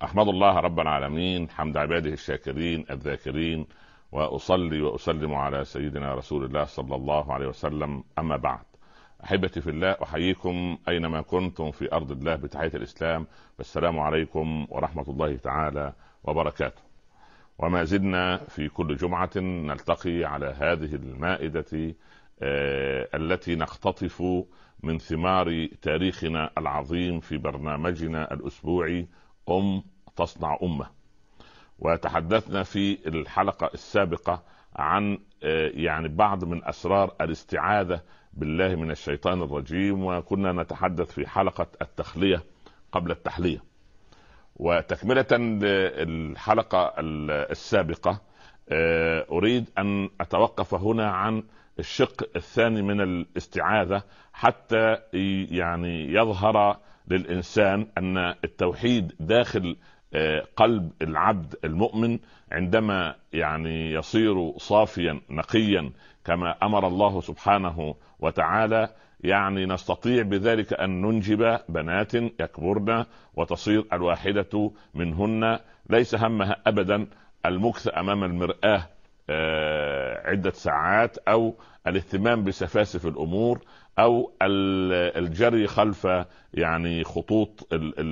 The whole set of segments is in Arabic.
أحمد الله رب العالمين حمد عباده الشاكرين الذاكرين، وأصلي وأسلم على سيدنا رسول الله صلى الله عليه وسلم. أما بعد، أحبتي في الله، أحييكم أينما كنتم في أرض الله بتحية الإسلام، والسلام عليكم ورحمة الله تعالى وبركاته. وما زلنا في كل جمعة نلتقي على هذه المائدة التي نقتطف من ثمار تاريخنا العظيم في برنامجنا الأسبوعي تصنع أمة. وتحدثنا في الحلقة السابقة عن بعض من أسرار الاستعاذة بالله من الشيطان الرجيم، وكنا نتحدث في حلقة التخلية قبل التحلية. وتكملة الحلقة السابقة أريد أن أتوقف هنا عن الشق الثاني من الاستعاذة، حتى يظهر للإنسان أن التوحيد داخل قلب العبد المؤمن عندما يصير صافيا نقيا كما أمر الله سبحانه وتعالى. نستطيع بذلك أن ننجب بنات يكبرن وتصير الواحدة منهن ليس همها أبدا المكث أمام المرآة عدة ساعات، أو الاهتمام بسفاسف الأمور، أو الجري خلف خطوط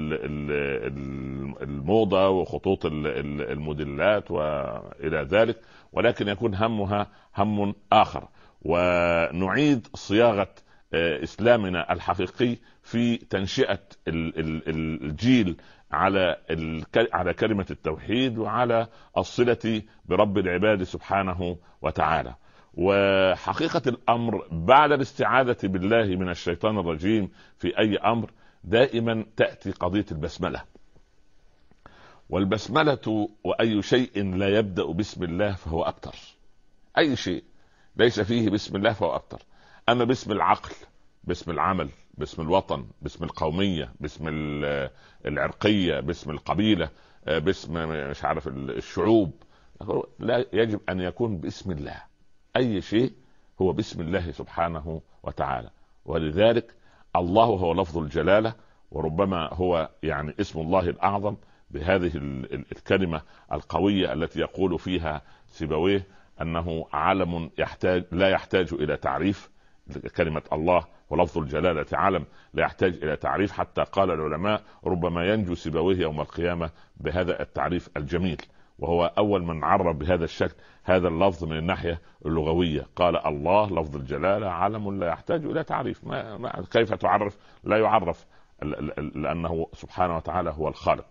الموضة وخطوط الموديلات وإلى ذلك، ولكن يكون همها هم آخر. ونعيد صياغة إسلامنا الحقيقي في تنشئة الجيل على كلمة التوحيد وعلى الصلة برب العباد سبحانه وتعالى. وحقيقة الأمر بعد الاستعاذة بالله من الشيطان الرجيم في أي أمر دائما تأتي قضية البسملة. والبسملة وأي شيء لا يبدأ بسم الله فهو أبتر. أي شيء ليس فيه بسم الله فهو أبتر. أما باسم العقل، باسم العمل، باسم الوطن، باسم القومية، باسم العرقية، باسم القبيلة، باسم مش عارف الشعوب، لا، يجب أن يكون باسم الله. أي شيء هو باسم الله سبحانه وتعالى. ولذلك الله هو لفظ الجلالة، وربما هو اسم الله الأعظم بهذه الكلمة القوية التي يقول فيها سيبويه أنه علم لا يحتاج إلى تعريف. كلمة الله ولفظ الجلالة علم لا يحتاج إلى تعريف، حتى قال العلماء ربما ينجو سيبويه يوم القيامة بهذا التعريف الجميل. وهو أول من عرف بهذا الشكل هذا اللفظ من الناحية اللغوية. قال الله لفظ الجلالة علم لا يحتاج إلى تعريف. كيف تعرف؟ لا يعرف، لأنه سبحانه وتعالى هو الخالق.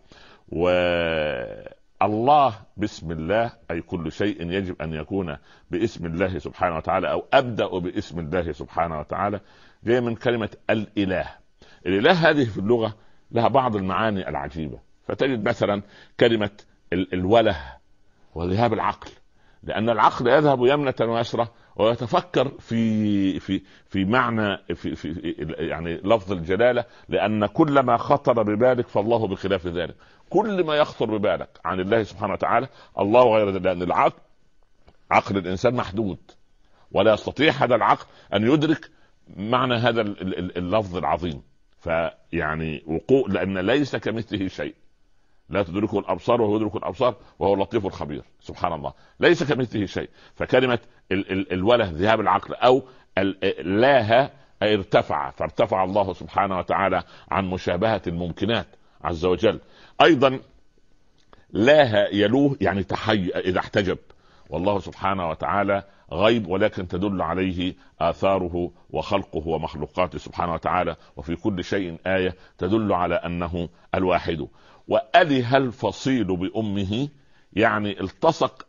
والله بسم الله، أي كل شيء يجب أن يكون باسم الله سبحانه وتعالى، أو أبدأ باسم الله سبحانه وتعالى. جاء من كلمة الإله. الإله هذه في اللغة لها بعض المعاني العجيبة. فتجد مثلا كلمة الوله وذهاب العقل، لأن العقل يذهب يمنة ويسرى ويتفكر في معنى في لفظ الجلالة، لأن كل ما خطر ببالك فالله بخلاف ذلك. كل ما يخطر ببالك عن الله سبحانه وتعالى الله غير ذلك، لأن عقل الإنسان محدود، ولا يستطيع هذا العقل أن يدرك معنى هذا اللفظ العظيم. وقوع، لأن ليس كمثله شيء، لا تدركه الأبصار وهو يدرك الأبصار وهو اللطيف الخبير. سبحان الله، ليس كمثله شيء. فكلمة الوله ذهاب العقل، أو لاها أي ارتفع، فارتفع الله سبحانه وتعالى عن مشابهة الممكنات عز وجل. أيضا لاها يلوه تحي إذا احتجب، والله سبحانه وتعالى غيب، ولكن تدل عليه آثاره وخلقه ومخلوقاته سبحانه وتعالى، وفي كل شيء آية تدل على أنه الواحد. وأله الفصيل بأمه، التصق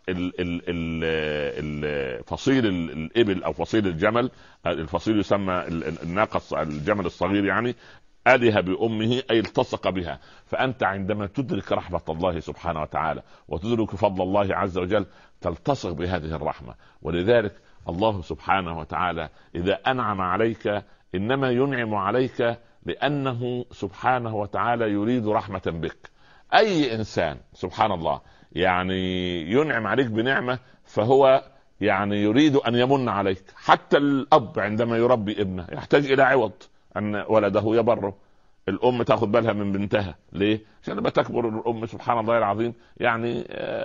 فصيل الإبل أو فصيل الجمل، الفصيل يسمى الناقة الجمل الصغير، أله بأمه أي التصق بها. فأنت عندما تدرك رحمة الله سبحانه وتعالى وتدرك فضل الله عز وجل تلتصق بهذه الرحمة. ولذلك الله سبحانه وتعالى إذا أنعم عليك إنما ينعم عليك لأنه سبحانه وتعالى يريد رحمة بك. أي إنسان سبحان الله ينعم عليك بنعمة فهو يريد أن يمن عليك. حتى الأب عندما يربي ابنه يحتاج إلى عوض أن ولده يبره. الام تاخد بالها من بنتها. ليه؟ عشان لما تكبر الام سبحان الله العظيم يعني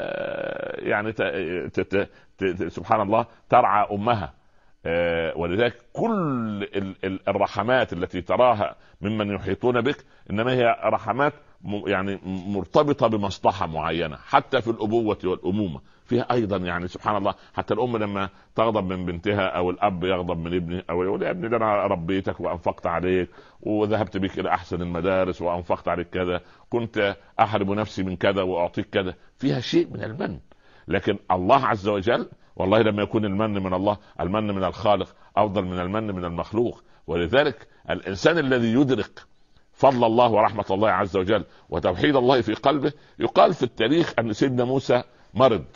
سبحان الله ترعى امها. ولذلك كل الرحمات التي تراها ممن يحيطون بك انما هي رحمات يعني مرتبطه بمصلحه معينه. حتى في الابوه والامومه فيها ايضا يعني سبحان الله. حتى الام لما تغضب من بنتها او الاب يغضب من ابنه او يقول يا ابني ده انا ربيتك وانفقت عليك وذهبت بك الى احسن المدارس وانفقت عليك كذا، كنت احرم نفسي من كذا واعطيك كذا، فيها شيء من المن. لكن الله عز وجل والله لما يكون المن من الله، المن من الخالق افضل من المن من المخلوق. ولذلك الانسان الذي يدرك فضل الله ورحمة الله عز وجل وتوحيد الله في قلبه، يقال في التاريخ ان سيدنا موسى مرض،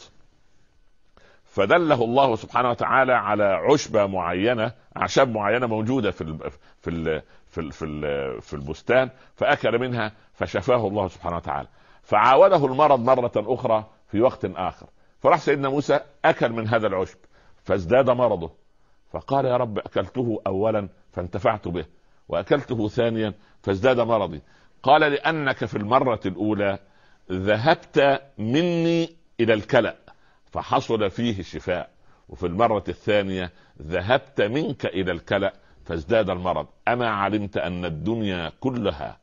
فدله الله سبحانه وتعالى على عشبة معينة، اعشاب معينة موجودة في البستان، فاكل منها فشفاه الله سبحانه وتعالى. فعاوده المرض مرة اخرى في وقت اخر، فراح سيدنا موسى اكل من هذا العشب فازداد مرضه، فقال يا رب اكلته اولا فانتفعت به واكلته ثانيا فازداد مرضي. قال لانك في المرة الاولى ذهبت مني الى الكلأ فحصل فيه الشفاء، وفي المرة الثانية ذهبت منك الى الكلأ فازداد المرض. اما علمت ان الدنيا كلها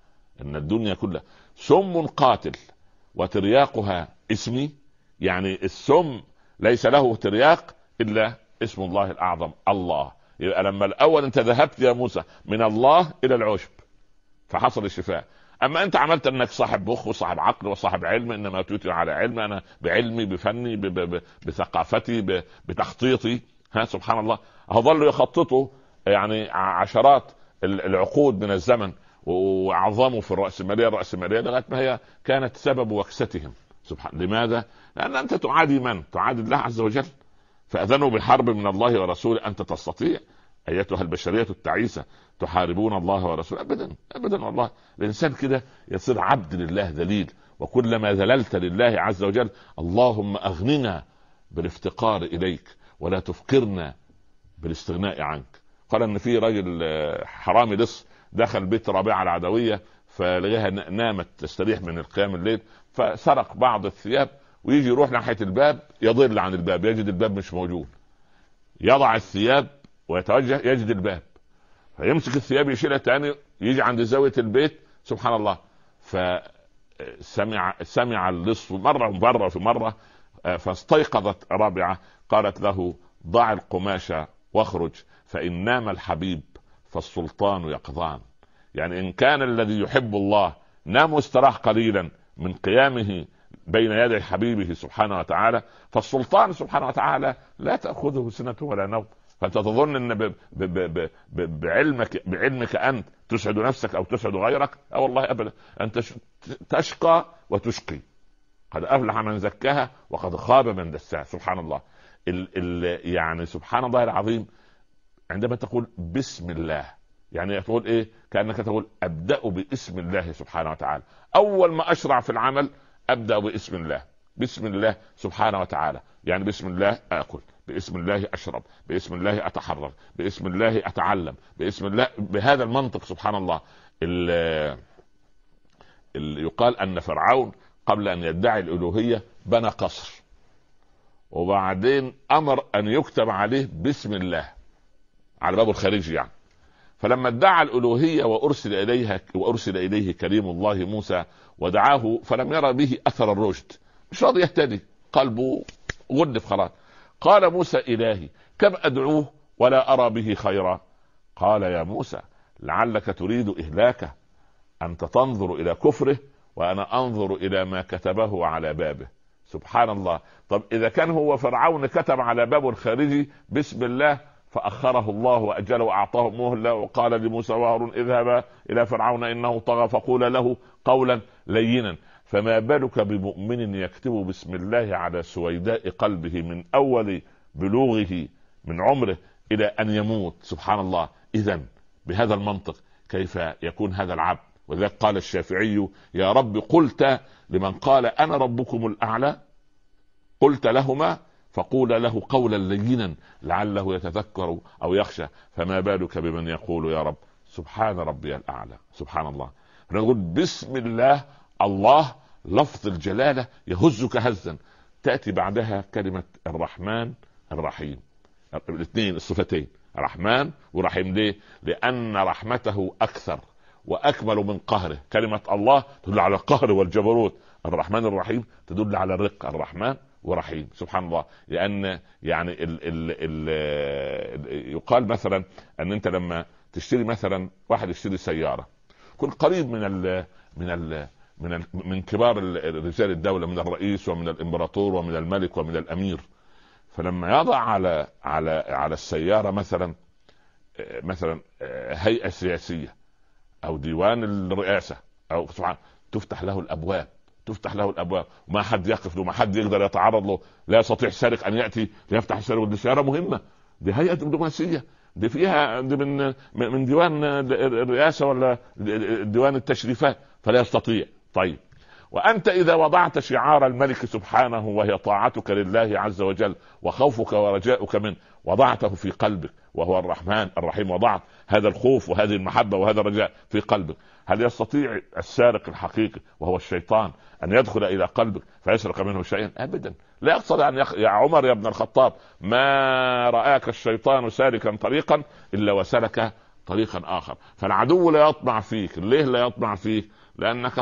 سم قاتل وترياقها اسمي؟ يعني السم ليس له ترياق الا اسم الله الاعظم الله. يبقى لما الاول انت ذهبت يا موسى من الله الى العشب فحصل الشفاء، اما انت عملت انك صاحب مخ وصاحب عقل وصاحب علم، انما توتي على علم، انا بعلمي بفني بثقافتي بتخطيطي. سبحان الله، ظلوا يخططوا يعني عشرات العقود من الزمن وعظموا في الرأسمالية لغاية ما هي كانت سبب وكستهم. سبحان. لماذا؟ لأن أنت تعادي من؟ تعادي الله عز وجل. فأذنوا بحرب من الله ورسوله. أنت تستطيع أيتها البشرية التعيسة تحاربون الله ورسوله؟ أبدا أبدا. والله الإنسان كده يصير عبد لله ذليل، وكلما ذللت لله عز وجل اللهم أغننا بالافتقار إليك ولا تفقرنا بالاستغناء عنك. قال ان في راجل حرامي لص دخل بيت رابعة العدوية فلقاها نامت تستريح من القيام الليل، فسرق بعض الثياب ويجي يروح ناحية الباب يضل عن الباب، يجد الباب مش موجود، يضع الثياب ويتوجه يجد الباب، فيمسك الثياب يشيلها تاني يجي عند زاوية البيت. سبحان الله. فسمع اللص مرة في مرة، فاستيقظت رابعة قالت له ضع القماش واخرج فإن نام الحبيب فالسلطان يقظان. يعني إن كان الذي يحب الله نام واستراح قليلا من قيامه بين يدي حبيبه سبحانه وتعالى، فالسلطان سبحانه وتعالى لا تأخذه سنة ولا نوم. فأنت تظن أن بعلمك أنت تسعد نفسك أو تسعد غيرك؟ أو والله أبدا، أنت تشقى وتشقي. قد أفلح من زكاها وقد خاب من دساها. سبحان الله. يعني سبحان الله العظيم. عندما تقول بسم الله يعني تقول ايه؟ كأنك تقول ابدأ باسم الله سبحانه وتعالى. اول ما اشرع في العمل ابدأ باسم الله، بسم الله سبحانه وتعالى. يعني بسم الله اكل، باسم الله اشرب، باسم الله اتحرك، باسم الله اتعلم، باسم الله. بهذا المنطق سبحان الله. يقال ان فرعون قبل ان يدعي الالوهية بنى قصر، وبعدين امر ان يكتب عليه بسم الله على باب الخارجي يعني. فلما ادعى الالوهيه وارسل اليه كريم الله موسى ودعاه فلم يرى به اثر الرشد، مش راضي يهتدي، قلبه غلف خلاص. قال موسى الهي كم ادعوه ولا ارى به خيرا؟ قال يا موسى لعلك تريد اهلاكه، انت تنظر الى كفره وانا انظر الى ما كتبه على بابه. سبحان الله. طب اذا كان هو فرعون كتب على بابه الخارجي بسم الله فأخره الله وأجله وأعطاه مهلة وقال لموسى وهارون اذهبا إلى فرعون إنه طغى فقولا له قولا لينا، فما بالك بمؤمن يكتب بسم الله على سويداء قلبه من أول بلوغه من عمره إلى أن يموت. سبحان الله. إذن بهذا المنطق كيف يكون هذا العبد؟ وذلك قال الشافعي يا رب قلت لمن قال أنا ربكم الأعلى قلت لهما فقول له قولا لينا لعله يتذكر أو يخشى، فما بالك بمن يقول يا رب سبحان ربي الأعلى. سبحان الله. نقول بسم الله، الله لفظ الجلالة يهزك هزا. تأتي بعدها كلمة الرحمن الرحيم، الاثنين الصفتين رحمن ورحيم. ليه؟ لأن رحمته أكثر وأكمل من قهره. كلمة الله تدل على القهر والجبروت، الرحمن الرحيم تدل على الرق. الرحمن ورحيم سبحان الله. لأن يعني يقال مثلا أن أنت لما تشتري مثلا، واحد يشتري سيارة، كن قريب من كبار رجال الدولة، من الرئيس ومن الإمبراطور ومن الملك ومن الأمير، فلما يضع على السيارة مثلا هيئة سياسية أو ديوان الرئاسة أو تفتح له الأبواب وما حد يقف له، ما حد يقدر يتعرض له، لا يستطيع سارق أن يأتي ليفتح السيارة. دي سيارة مهمة، دي هيئة دبلوماسية، دي فيها دي من ديوان الرئاسة ولا ديوان التشريفات، فلا يستطيع. طيب، وأنت إذا وضعت شعار الملك سبحانه وهي طاعتك لله عز وجل وخوفك ورجاؤك منه، وضعته في قلبك وهو الرحمن الرحيم، وضعت هذا الخوف وهذه المحبة وهذا الرجاء في قلبك، هل يستطيع السارق الحقيقي وهو الشيطان أن يدخل إلى قلبك فيسرق منه شيئا؟ أبدا. لا يقصد أن يا عمر يا ابن الخطاب، ما رآك الشيطان سالكا طريقا إلا وسلك طريقا آخر. فالعدو لا يطمع فيك. ليه لا يطمع فيك؟ لأنك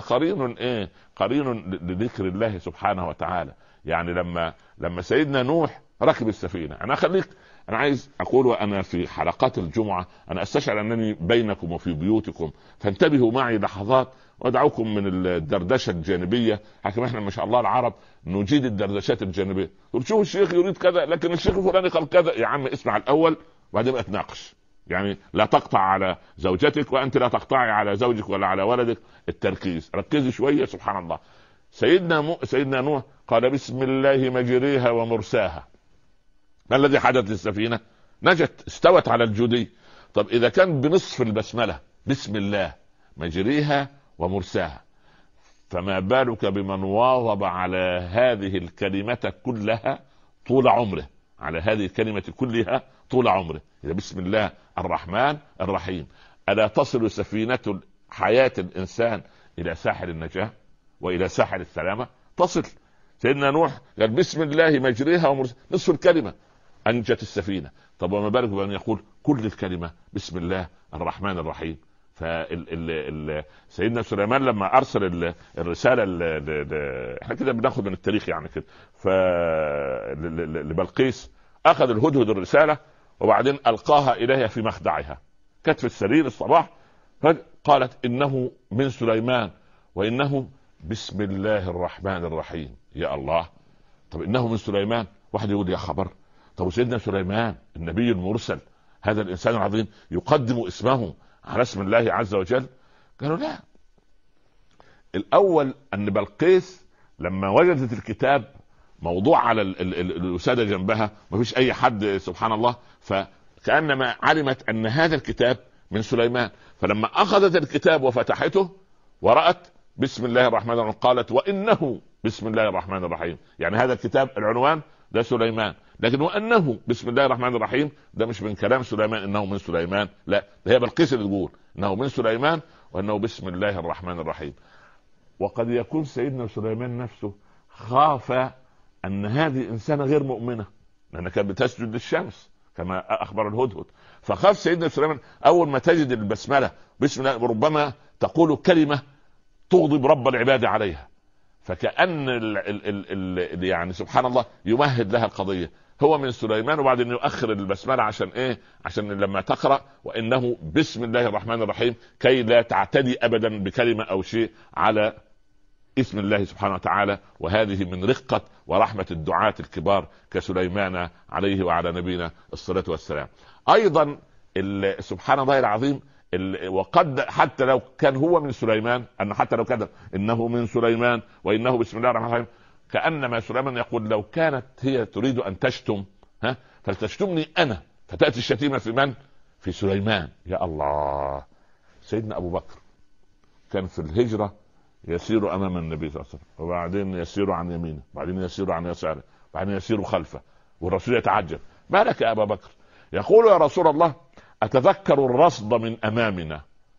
قرين لذكر الله سبحانه وتعالى. يعني لما سيدنا نوح ركب السفينة، أنا عايز أقول وأنا في حلقات الجمعة أنا أستشعر أنني بينكم وفي بيوتكم، فانتبهوا معي لحظات وادعوكم من الدردشة الجانبية. حكم احنا ما شاء الله العرب نجيد الدردشات الجانبية. شوف الشيخ يريد كذا لكن الشيخ الفلاني قال كذا. يا عم اسمع الأول وبعدين اتناقش. يعني لا تقطع على زوجتك وأنت لا تقطعي على زوجك ولا على ولدك. التركيز، ركزي شوية. سبحان الله. سيدنا نوح قال بسم الله مجريها ومرساها. ما الذي حدث للسفينة؟ نجت، استوت على الجودي. طب إذا كان بنصف البسملة بسم الله مجريها ومرساها، فما بالك بمن واظب على هذه الكلمة كلها طول عمره، على هذه الكلمة كلها طول عمره. إذا بسم الله الرحمن الرحيم، ألا تصل سفينة حياة الإنسان إلى ساحل النجاة وإلى ساحل السلامة؟ تصل. سيدنا نوح قال بسم الله مجريها ومرساها، نصف الكلمة أنجت السفينة. طب وما بالك بأن يقول كل الكلمة بسم الله الرحمن الرحيم؟ سيدنا سليمان لما أرسل الرسالة احنا كده بناخد من التاريخ يعني كده، لبلقيس، أخذ الهدهد الرسالة وبعدين ألقاها إليها في مخدعها، كانت في السرير الصباح، قالت إنه من سليمان وإنه بسم الله الرحمن الرحيم. يا الله، طب إنه من سليمان، واحد يقول يا خبر، طب سيدنا سليمان النبي المرسل هذا الإنسان العظيم يقدم اسمه على اسم الله عز وجل؟ قالوا لا. الأول أن بلقيس لما وجدت الكتاب موضوع على الوسادة جنبها، ما فيش أي حد سبحان الله، فكأنما علمت أن هذا الكتاب من سليمان، فلما أخذت الكتاب وفتحته ورأت بسم الله الرحمن الرحيم قالت وإنه بسم الله الرحمن الرحيم. يعني هذا الكتاب العنوان ده سليمان، لكن وأنه بسم الله الرحمن الرحيم ده مش من كلام سليمان إنه من سليمان، لا، ده هي بلقيس اللي تقول إنه من سليمان وأنه بسم الله الرحمن الرحيم. وقد يكون سيدنا سليمان نفسه خاف أن هذه إنسانة غير مؤمنة، لأنها كانت بتسجد للشمس كما أخبر الهدهد، فخاف سيدنا سليمان أول ما تجد البسملة بسم الله ربما تقول كلمة تغضب رب العباد عليها، فكأن يعني سبحان الله يمهد لها القضية. هو من سليمان وبعدين يؤخر البسملة عشان ايه؟ عشان لما تقرأ وإنه بسم الله الرحمن الرحيم كي لا تعتدي أبدا بكلمة أو شيء على اسم الله سبحانه وتعالى. وهذه من رقة ورحمة الدعاة الكبار كسليمان عليه وعلى نبينا الصلاة والسلام. أيضا سبحان الله العظيم، وقد حتى لو كان هو من سليمان، أن حتى لو كان إنه من سليمان وإنه بسم الله الرحمن الرحيم، كأنما سليمان يقول لو كانت هي تريد أن تشتم فلتشتمني أنا، فتأتي الشتيمة في من؟ في سليمان. يا الله. سيدنا أبو بكر كان في الهجرة يسير أمام النبي صلى الله عليه وسلم، وبعدين يسير عن يمينه، وبعدين يسير عن يساره، وبعدين يسير خلفه، والرسول يتعجب ما لك يا أبا بكر؟ يقول يا رسول الله أتذكر الرصد من أمامنا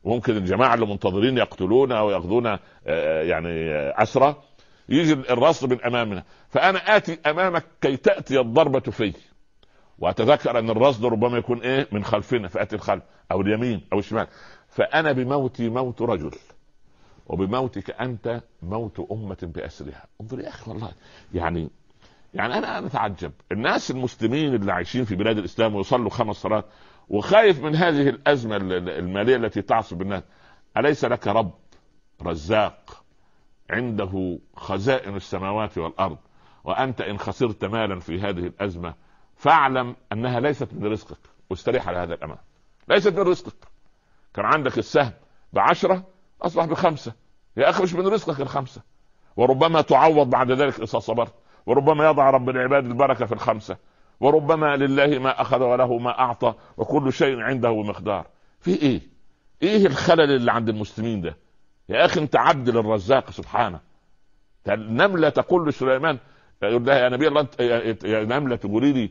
وممكن الجماعه اللي منتظرين يقتلونا او ياخذونا يعني اسرى، يجي الرصد من امامنا، فانا اتي امامك كي تاتي الضربه في، واتذكر ان الرصد ربما يكون ايه من خلفنا، فاتي الخلف او اليمين او الشمال، فانا بموتي موت رجل، وبموتك انت موت امه باسرها. انظر يا اخي والله، يعني انا اتعجب الناس المسلمين اللي عايشين في بلاد الاسلام ويصلوا 5 صلوات، وخايف من هذه الازمه الماليه التي تعصب الناس. اليس لك رب رزاق عنده خزائن السماوات والارض، وانت ان خسرت مالا في هذه الازمه فاعلم انها ليست من رزقك، واستريح على هذا الامان، ليست من رزقك. كان عندك السهم ب10 اصبح ب5، يا اخي مش من رزقك ال5، وربما تعوض بعد ذلك اذا صبرت، وربما يضع رب العباد البركه في ال5، وربما لله ما اخذ وله ما اعطى، وكل شيء عنده بمقدار. في ايه الخلل اللي عند المسلمين ده؟ يا اخي انت عبد للرزاق سبحانه. النمله تقول لسليمان، يقول لها يا نبي الله يا نمله تقولي لي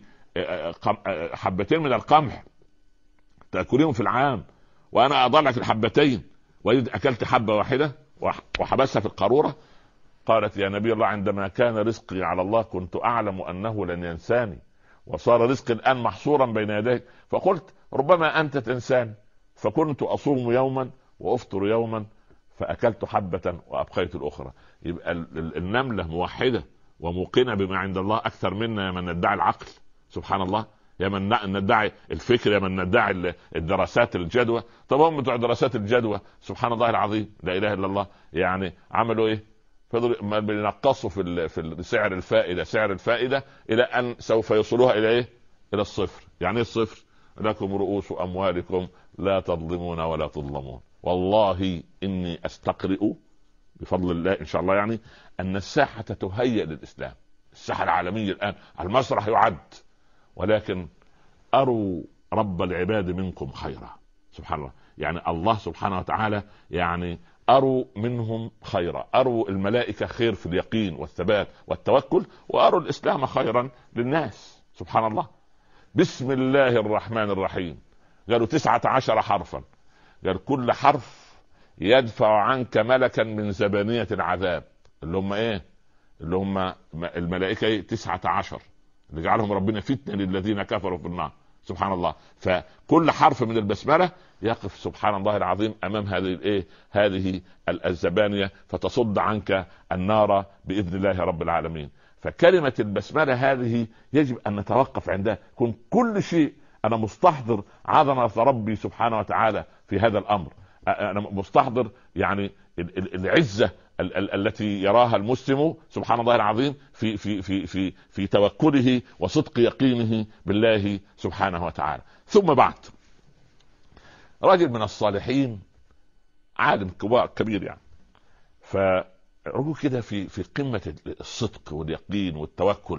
حبتين من القمح تاكليهم في العام وانا اضع لك الحبتين، واذا اكلت حبه واحده وحبسها في القاروره. قالت يا نبي الله عندما كان رزقي على الله كنت اعلم انه لن ينساني، وصار رزقي الان محصورا بين يديك، فقلت ربما انت تنساني، فكنت اصوم يوما وافطر يوما، فاكلت حبه وابقيت الاخرى. يبقى النمله موحده وموقنه بما عند الله اكثر منا من ندعي العقل. سبحان الله، يا من ندعي الفكر، يا من ندعي الدراسات الجدوى. طب هم بتوع دراسات الجدوى سبحان الله العظيم لا اله الا الله، يعني عملوا ايه؟ فضلوا بينقصوا في سعر الفائده، سعر الفائده الى ان سوف يوصلوها الى ايه؟ الى الصفر. يعني ايه الصفر؟ لكم رؤوس اموالكم لا تظلمون ولا تظلمون. والله اني استقرئ بفضل الله ان شاء الله يعني ان الساحه تهيئ للاسلام، الساحه العالميه الان المسرح يعد، ولكن اروا رب العباد منكم خيرا. سبحان الله، يعني الله سبحانه وتعالى يعني اروا منهم خيرا، اروا الملائكه خير في اليقين والثبات والتوكل، واروا الاسلام خيرا للناس. سبحان الله. بسم الله الرحمن الرحيم، قالوا 19 حرفا، قال كل حرف يدفع عنك ملكا من زبانية العذاب، اللي هم ايه؟ اللي هم الملائكة 19 اللي جعلهم ربنا فتنة للذين كفروا في النار. سبحان الله. فكل حرف من البسملة يقف سبحان الله العظيم امام هذه الزبانية، فتصد عنك النار باذن الله رب العالمين. فكلمة البسملة هذه يجب ان نتوقف عندها، يكون كل شيء انا مستحضر عظمة ربي سبحانه وتعالى في هذا الامر، انا مستحضر يعني العزة التي يراها المسلم سبحان الله العظيم في توكله وصدق يقينه بالله سبحانه وتعالى. ثم بعد، رجل من الصالحين عالم كبير يعني، فرجل كده في قمة الصدق واليقين والتوكل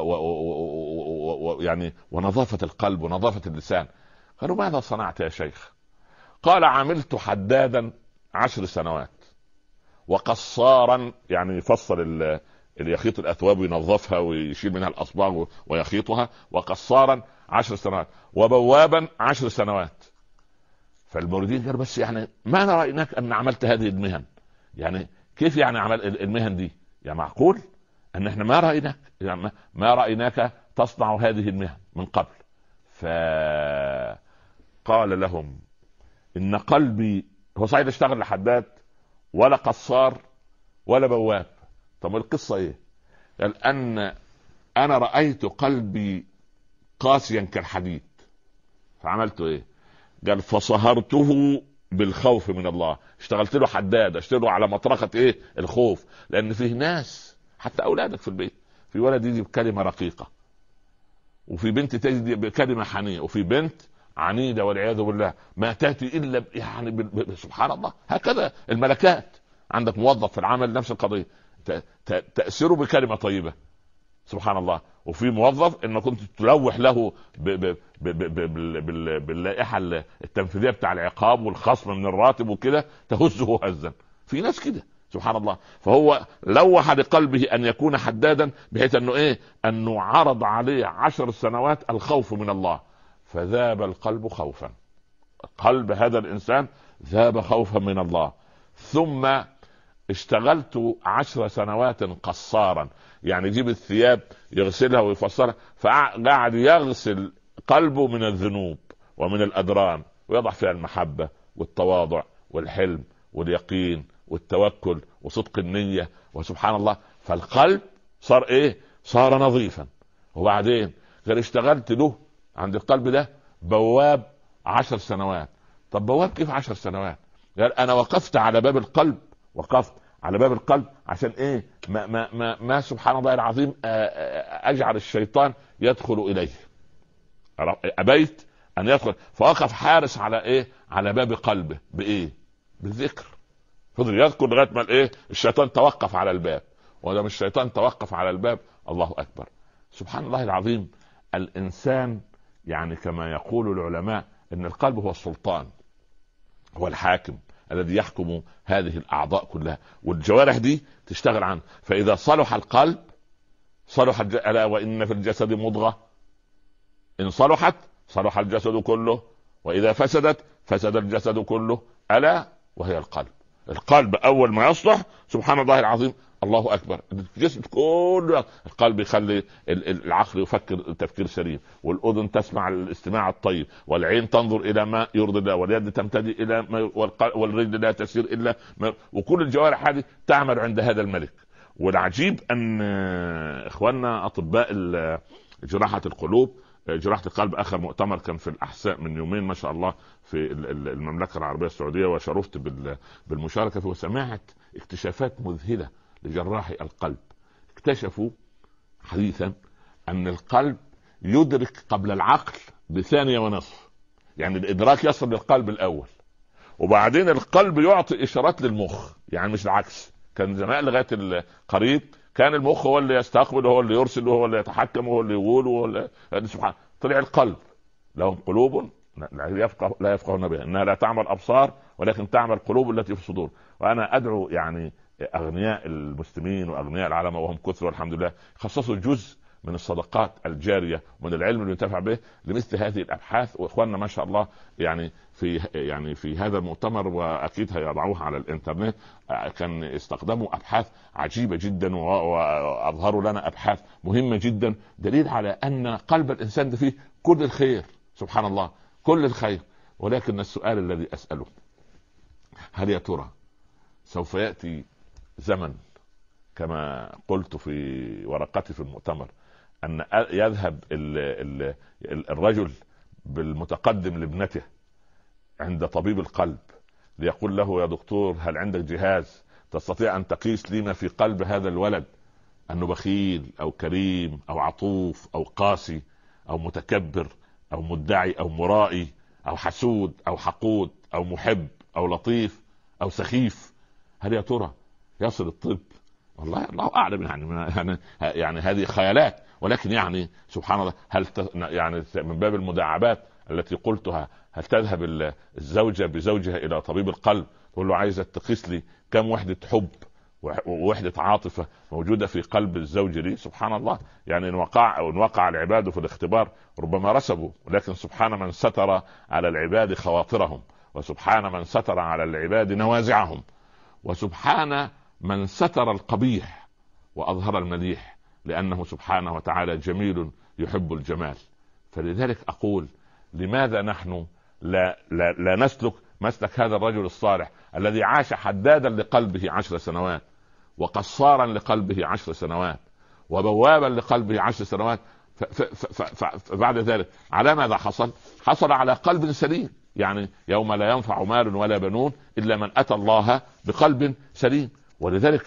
يعني ونظافة القلب ونظافة اللسان. قالوا ماذا صنعت يا شيخ؟ قال عملت حدادا 10 سنوات، وقصارا يعني يفصل اللي يخيط الاثواب وينظفها ويشيل منها الاصباغ ويخيطها، وقصارا 10 سنوات، وبوابا 10 سنوات. فالموردين قالوا بس يعني ما رايناك ان عملت هذه المهن؟ يعني كيف يعني عمل المهن دي؟ يعني معقول ان احنا ما رايناك، يعني ما رايناك تصنع هذه المهن من قبل. فقال لهم ان قلبي، هو صحيح اشتغل لحداد ولا قصار ولا بواب. طب القصة ايه؟ قال ان انا رأيت قلبي قاسيا كالحديد، فعملت ايه؟ قال فصهرته بالخوف من الله. اشتغلت له حداد، اشتغله على مطرقة ايه؟ الخوف. لان فيه ناس حتى اولادك في البيت، في ولد يجي بكلمة رقيقة، وفي بنت تجي بكلمة حنية، وفي بنت عنيدة والعياذ بالله ما تأتي إلا يعني سبحان الله. هكذا الملكات، عندك موظف في العمل نفس القضية، تأثيره بكلمة طيبة سبحان الله، وفي موظف إن كنت تلوح له باللائحة التنفيذية بتاع العقاب والخصم من الراتب وكده تهزه هزا. في ناس كده سبحان الله. فهو لوح لقلبه أن يكون حدادا، بحيث أنه إيه؟ أنه عرض عليه 10 سنوات الخوف من الله، فذاب القلب خوفا. قلب هذا الإنسان ذاب خوفا من الله. ثم اشتغلت 10 سنوات قصارا، يعني يجيب الثياب يغسلها ويفصلها، فقعد يغسل قلبه من الذنوب ومن الأدران، ويضع فيها المحبة والتواضع والحلم واليقين والتوكل وصدق النية. وسبحان الله، فالقلب صار ايه؟ صار نظيفا. وبعدين غير اشتغلت له عند القلب ده بواب 10 سنوات. طب بواب كيف 10 سنوات؟ قال انا وقفت على باب القلب، وقفت على باب القلب عشان ايه؟ ما سبحان الله العظيم اجعل الشيطان يدخل اليه. ابيت ان يدخل، فوقف حارس على ايه؟ على باب قلبه. بايه؟ بالذكر. فضل يذكر لغايه ما الايه؟ الشيطان توقف على الباب. ولما الشيطان توقف على الباب، الله اكبر، سبحان الله العظيم. الانسان يعني كما يقول العلماء ان القلب هو السلطان، هو الحاكم الذي يحكم هذه الاعضاء كلها، والجوارح دي تشتغل عنه. فاذا صلح القلب صلح الا وان في الجسد مضغه، ان صلحت صلح الجسد كله، واذا فسدت فسد الجسد كله، الا وهي القلب. القلب اول ما يصلح سبحان الله العظيم، الله اكبر، الجسم كله. القلب يخلي العقل يفكر تفكير سليم، والاذن تسمع الاستماع الطيب، والعين تنظر الى ما يرضي الله، واليد تمتدي الى ما، والرجل لا تسير الا ما، وكل الجوارح هذه تعمل عند هذا الملك. والعجيب ان اخواننا اطباء جراحة القلوب، جراحة القلب، اخر مؤتمر كان في الاحساء من يومين ما شاء الله في المملكة العربية السعودية، وشرفت بالمشاركة فيه، وسمعت اكتشافات مذهلة لجراحي القلب. اكتشفوا حديثا ان القلب يدرك قبل العقل بثانية ونصف، يعني الادراك يصل للقلب الاول، وبعدين القلب يعطي اشارات للمخ، يعني مش العكس. كان زمان لغاية القريب كان المخ هو اللي يستقبل وهو اللي يرسل وهو اللي يتحكم وهو اللي يقول وهو اللي... سبحان. طلع القلب لهم قلوب لا يفقهون بها، انها لا تعمل ابصار ولكن تعمل قلوب التي في الصدور. وانا ادعو يعني اغنياء المسلمين واغنياء العالم، وهم كثر والحمد لله، خصصوا جزء من الصدقات الجاريه ومن العلم اللي ينتفع به لمثل هذه الابحاث. واخواننا ما شاء الله يعني في هذا المؤتمر، واكيد هيضعوها على الانترنت، كان استخدموا ابحاث عجيبه جدا واظهروا لنا ابحاث مهمه جدا، دليل على ان قلب الانسان ده فيه كل الخير، سبحان الله، كل الخير. ولكن السؤال الذي اساله، هل يا ترى سوف ياتي زمن كما قلت في ورقتي في المؤتمر ان يذهب الرجل بالمتقدم لابنته عند طبيب القلب ليقول له: يا دكتور، هل عندك جهاز تستطيع ان تقيس لي ما في قلب هذا الولد، انه بخيل او كريم او عطوف او قاسي او متكبر او مدعي او مرائي او حسود او حقود او محب او لطيف او سخيف؟ هل يا ترى يصل الطب؟ والله الله اعلم، يعني هذه خيالات، ولكن يعني سبحان الله، هل يعني من باب المداعبات التي قلتها، هل تذهب الزوجة بزوجها الى طبيب القلب تقول له: عايزة تقيس لي كم وحدة حب ووحدة عاطفة موجودة في قلب الزوج لي؟ سبحان الله، يعني إن وقع العباد في الاختبار ربما رسبوا، ولكن سبحان من ستر على العباد خواطرهم، وسبحان من ستر على العباد نوازعهم، وسبحان من ستر القبيح وأظهر المليح، لأنه سبحانه وتعالى جميل يحب الجمال. فلذلك أقول: لماذا نحن لا نسلك مسلك هذا الرجل الصالح الذي عاش حدادا لقلبه 10 سنوات، وقصارا لقلبه 10 سنوات، وبوابا لقلبه 10 سنوات، فبعد ذلك على ماذا حصل؟ حصل على قلب سليم. يعني يوم لا ينفع مال ولا بنون إلا من أتى الله بقلب سليم. ولذلك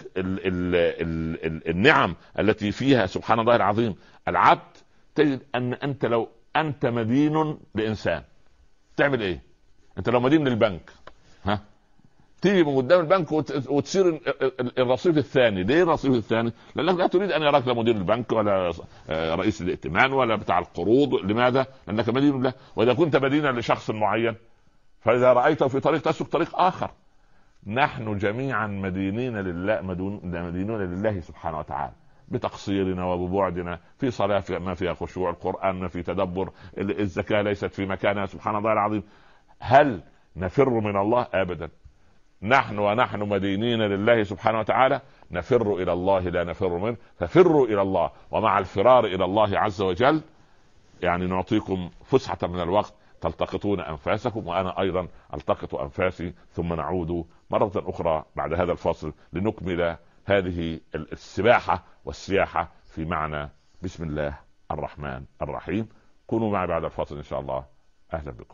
النعم التي فيها سبحان الله العظيم، العبد تجد أن أنت لو أنت مدين لإنسان تعمل إيه؟ أنت لو مدين للبنك، تيجي من قدام البنك وتصير الرصيف الثاني. ليه الرصيف الثاني؟ لأنك لا تريد أن يراك لا مدير البنك ولا رئيس الائتمان ولا بتاع القروض. لماذا؟ لأنك مدين له. وإذا كنت مدينا لشخص معين، فإذا رأيته في طريق تسلك طريق آخر. نحن جميعا مدينين لله، مدينون لله سبحانه وتعالى، بتقصيرنا وببعدنا في صلاة ما فيها خشوع، القرآن ما في تدبر، الزكاة ليست في مكانها، سبحان الله العظيم. هل نفر من الله ابدا. نحن ونحن مدينين لله سبحانه وتعالى نفر الى الله لا نفر منه، ففروا الى الله، ومع الفرار الى الله عز وجل يعني نعطيكم فسحة من الوقت تلتقطون انفاسكم، وانا ايضا التقط انفاسي، ثم نعود مرة اخرى بعد هذا الفاصل لنكمل هذه السباحة والسياحة في معنى بسم الله الرحمن الرحيم. كونوا معي بعد الفاصل ان شاء الله. اهلا بكم،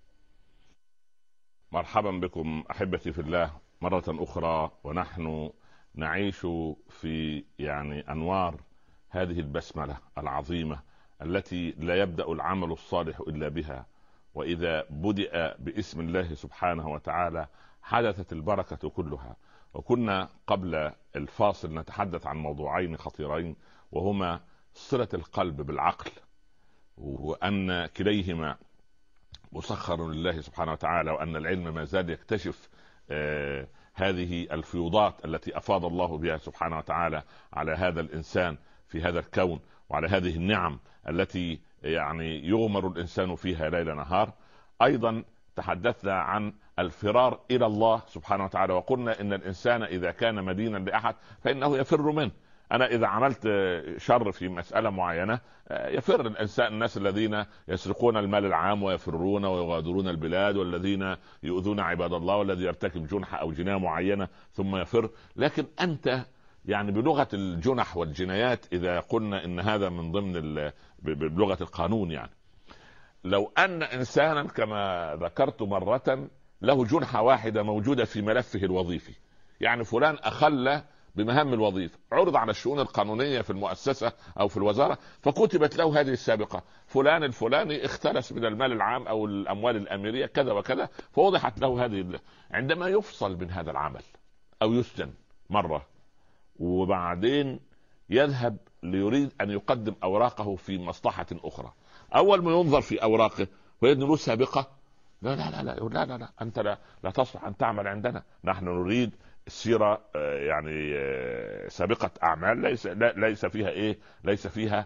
مرحبا بكم احبتي في الله مرة اخرى، ونحن نعيش في يعني انوار هذه البسملة العظيمة التي لا يبدأ العمل الصالح الا بها، واذا بدأ باسم الله سبحانه وتعالى حدثت البركة كلها. وكنا قبل الفاصل نتحدث عن موضوعين خطيرين، وهما صلة القلب بالعقل، وأن كليهما مسخر لله سبحانه وتعالى، وأن العلم ما زال يكتشف هذه الفيوضات التي أفاض الله بها سبحانه وتعالى على هذا الإنسان في هذا الكون، وعلى هذه النعم التي يعني يغمر الإنسان فيها ليل نهار. أيضا تحدثنا عن الفرار إلى الله سبحانه وتعالى، وقلنا إن الإنسان إذا كان مدينا لأحد فإنه يفر منه. أنا إذا عملت شر في مسألة معينة يفر الإنسان، الناس الذين يسرقون المال العام ويفرون ويغادرون البلاد، والذين يؤذون عباد الله، والذي يرتكب جنحة أو جناية معينة ثم يفر. لكن أنت يعني بلغة الجنح والجنايات، إذا قلنا إن هذا من ضمن بلغة القانون، يعني لو أن إنسانا كما ذكرت مرة له جنحة واحدة موجودة في ملفه الوظيفي، يعني فلان أخل بمهام الوظيفة، عرض على الشؤون القانونية في المؤسسة أو في الوزارة، فكتبت له هذه السابقة: فلان الفلاني اختلس من المال العام أو الأموال الأميرية كذا وكذا، فوضحت له هذه. عندما يفصل من هذا العمل أو يسجن مرة، وبعدين يذهب ليريد أن يقدم أوراقه في مصلحة أخرى، أول ما ينظر في أوراقه ويجد له سابقة: لا لا لا لا لا لا, لا. أنت لا تصلح أن تعمل عندنا، نحن نريد السيرة يعني سابقة أعمال ليس فيها إيه، ليس فيها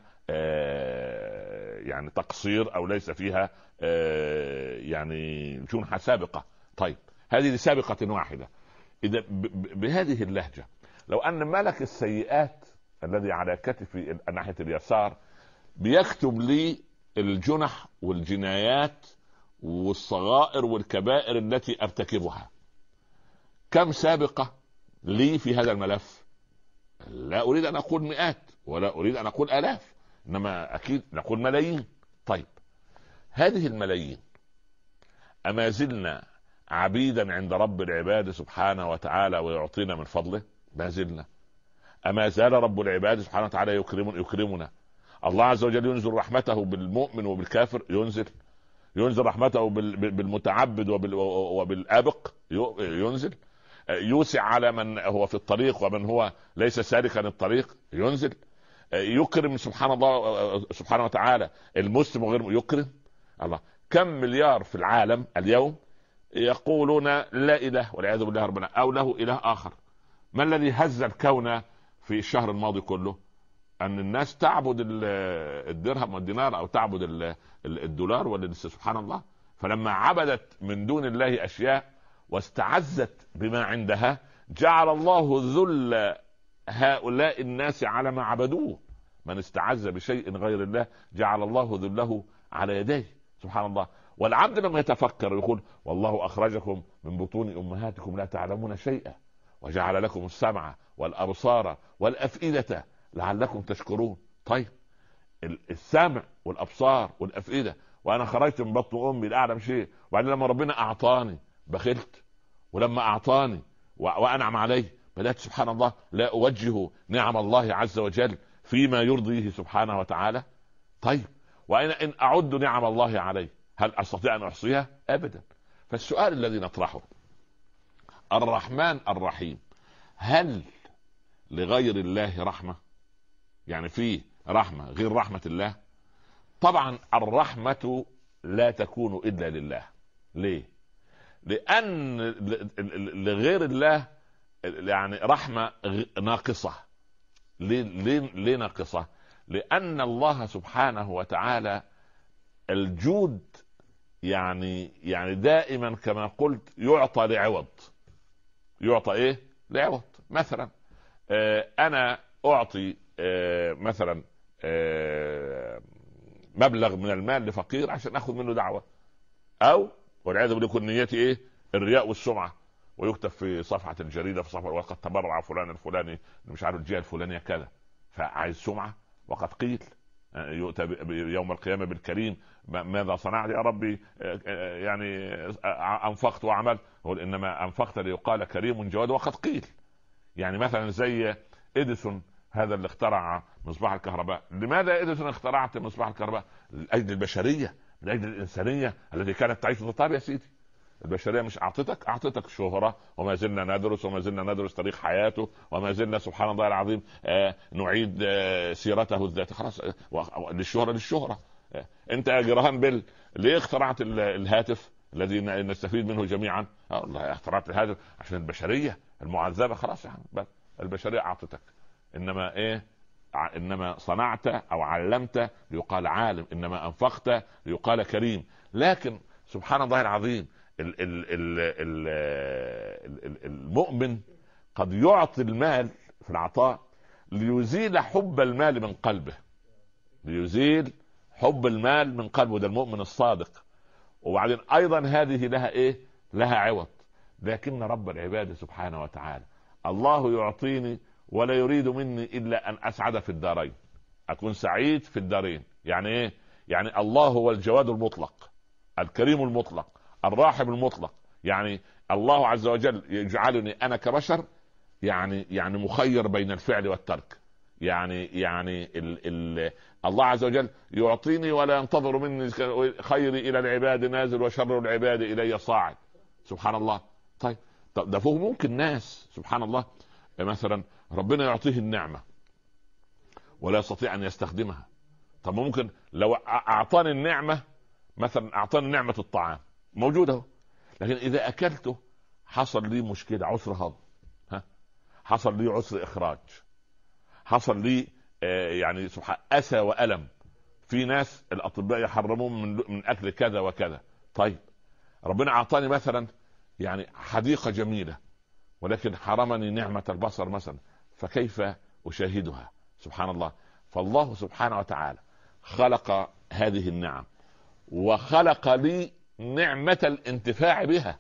يعني تقصير، أو ليس فيها يعني جنحة سابقة. طيب هذه سابقة واحدة. إذا بهذه اللهجة، لو أن ملك السيئات الذي على كتفي ناحية اليسار بيكتب لي الجنح والجنايات والصغائر والكبائر التي ارتكبها، كم سابقة لي في هذا الملف؟ لا أريد أن أقول مئات، ولا أريد أن أقول آلاف، إنما أكيد نقول ملايين. طيب هذه الملايين أما زلنا عبيدا عند رب العباد سبحانه وتعالى ويعطينا من فضله؟ ما زلنا. أما زال رب العباد سبحانه وتعالى يكرمنا. الله عز وجل ينزل رحمته بالمؤمن وبالكافر، ينزل رحمته بالمتعبد وبالآبق، ينزل. يوسع على من هو في الطريق ومن هو ليس سالكا الطريق، ينزل. يكرم سبحان الله سبحانه وتعالى المسلم وغير يكرم. الله كم مليار في العالم اليوم يقولون لا إله والعياذ بالله ربنا، أو له إله آخر. ما الذي هز الكون في الشهر الماضي كله؟ أن الناس تعبد الدرهم والدينار، أو تعبد الدولار سبحان الله. فلما عبدت من دون الله أشياء واستعزت بما عندها، جعل الله ذل هؤلاء الناس على ما عبدوه. من استعز بشيء غير الله جعل الله ذله على يديه سبحان الله. والعبد لما يتفكر يقول: والله أخرجكم من بطون أمهاتكم لا تعلمون شيئا، وجعل لكم السمع والأبصار والأفئدة لعلكم تشكرون. طيب السمع والأبصار والأفئدة، وأنا خرجت من بطن أمي لا أعلم شيء، وبعدين لما ربنا أعطاني بخلت، ولما أعطاني وأنعم عليه بدأت سبحان الله لا أوجه نعم الله عز وجل فيما يرضيه سبحانه وتعالى. طيب وأنا إن أعد نعم الله عليه هل أستطيع أن أحصيها؟ أبدا. فالسؤال الذي نطرحه: الرحمن الرحيم، هل لغير الله رحمة؟ يعني في رحمة غير رحمة الله؟ طبعا الرحمة لا تكون إلا لله. ليه؟ لأن لغير الله يعني رحمة ناقصة. ليه ناقصة؟ لأن الله سبحانه وتعالى الجود يعني دائما كما قلت يعطى لعوض. يعطى ايه؟ لعوض. مثلا انا اعطي مثلا مبلغ من المال لفقير عشان اخذ منه دعوة، او والعياذ بالله يكون نيتي ايه؟ الرياء والسمعة، ويكتب في صفحة الجريدة في صفحة وقد تبرع فلان الفلاني مش عارف الجهة الفلانية كذا، فعايز سمعة. وقد قيل يؤتى يوم القيامة بالكريم ماذا صنعت يا ربي؟ يعني انفقت وعملت. يقول انما انفقت ليقال كريم جواد. وقد قيل يعني مثلا زي اديسون هذا اللي اخترع مصباح الكهرباء. لماذا اديسون اخترعت مصباح الكهرباء؟ لاجل البشرية، لاجل الانسانية التي كانت تعيش في طاب. يا سيدي البشريه مش اعطتك شهره، وما زلنا ندرس تاريخ حياته، وما زلنا سبحان الله العظيم نعيد سيرته الذاتيه. خلاص للشهره. انت يا جراهام بيل ليه اخترعت الهاتف الذي نستفيد منه جميعا؟ والله اخترعت الهاتف عشان البشريه المعذبه. خلاص يعني البشريه اعطتك. انما ايه؟ انما صنعت او علمت ليقال عالم، انما انفقت ليقال كريم. لكن سبحان الله العظيم المؤمن قد يعطي المال في العطاء ليزيل حب المال من قلبه، ليزيل حب المال من قلبه. ده المؤمن الصادق. وبعدين ايضا هذه لها ايه؟ لها عوض. لكن رب العباد سبحانه وتعالى الله يعطيني ولا يريد مني الا ان اسعد في الدارين، اكون سعيد في الدارين. يعني ايه؟ يعني الله هو الجواد المطلق، الكريم المطلق، الراحم المطلق. يعني الله عز وجل يجعلني انا كبشر يعني مخير بين الفعل والترك. يعني الله عز وجل يعطيني ولا ينتظر مني خيري الى العباد نازل وشر العباد الي صاعد. سبحان الله. طيب ده فوق ممكن ناس سبحان الله مثلا ربنا يعطيه النعمة ولا يستطيع ان يستخدمها. طب ممكن لو اعطاني النعمة، مثلا اعطاني نعمة الطعام موجودة، لكن اذا اكلته حصل لي مشكلة، عسر هضم، حصل لي عسر اخراج، حصل لي يعني سبحان اسى والم. في ناس الاطباء يحرمون من اكل كذا وكذا. طيب ربنا اعطاني مثلا يعني حديقة جميلة، ولكن حرمني نعمة البصر مثلا، فكيف اشاهدها؟ سبحان الله. فالله سبحانه وتعالى خلق هذه النعم وخلق لي نعمة الانتفاع بها،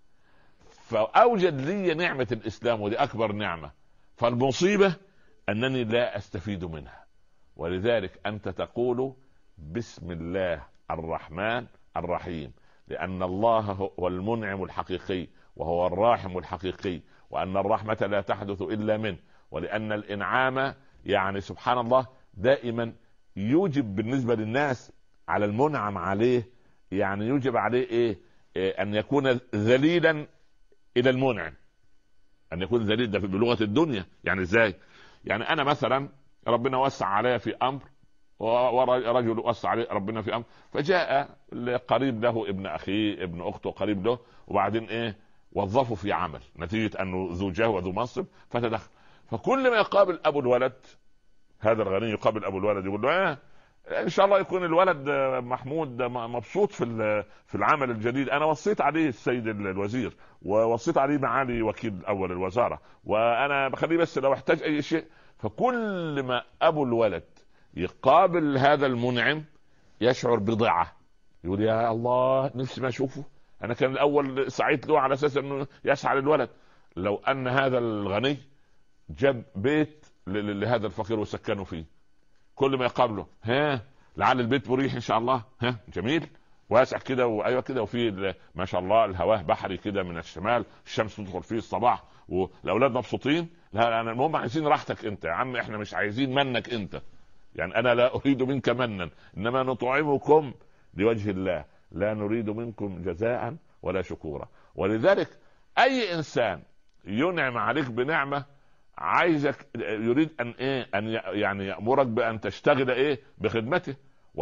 فأوجد لي نعمة الإسلام ودي أكبر نعمة. فالمصيبة أنني لا أستفيد منها. ولذلك أنت تقول بسم الله الرحمن الرحيم، لأن الله هو المنعم الحقيقي وهو الراحم الحقيقي، وأن الرحمة لا تحدث إلا منه، ولأن الإنعام يعني سبحان الله دائما يوجب بالنسبة للناس على المنعم عليه، يعني يوجب عليه إيه أن يكون ذليلا إلى المنعم، أن يكون ذليل. ده بلغة الدنيا يعني إزاي؟ يعني أنا مثلا ربنا وسع علي في أمر، ورجل وسع عليه ربنا في أمر، فجاء قريب له ابن أخيه ابن أخته قريب له، وبعدين إيه وظفوا في عمل نتيجة أنه ذو جاه وذو منصب فتدخل. فكل ما يقابل أبو الولد، هذا الغني يقابل أبو الولد يقول له ان شاء الله يكون الولد محمود مبسوط في العمل الجديد. انا وصيت عليه السيد الوزير، ووصيت عليه معالي وكيل اول الوزارة، وانا بخليه بس لو احتاج اي شيء. فكل ما ابو الولد يقابل هذا المنعم يشعر بضعة، يقول يا الله نفسي ما اشوفه، انا كان الاول سعيت له على اساس انه يسعى للولد. لو ان هذا الغني جاب بيت لهذا الفقير وسكنه فيه، كل ما يقابله لعل البيت مريح ان شاء الله، جميل واسع كده وايوه كده، وفي ما شاء الله الهواه بحري كده من الشمال، الشمس تدخل فيه الصباح، والاولاد مبسوطين. لا انا المهم عايزين راحتك انت يا عم، احنا مش عايزين منك انت، يعني انا لا اريد منك منا، انما نطعمكم لوجه الله لا نريد منكم جزاء ولا شكورا. ولذلك اي انسان ينعم عليك بنعمة عايزك يريد ان يعني يأمرك بان تشتغل بخدمته،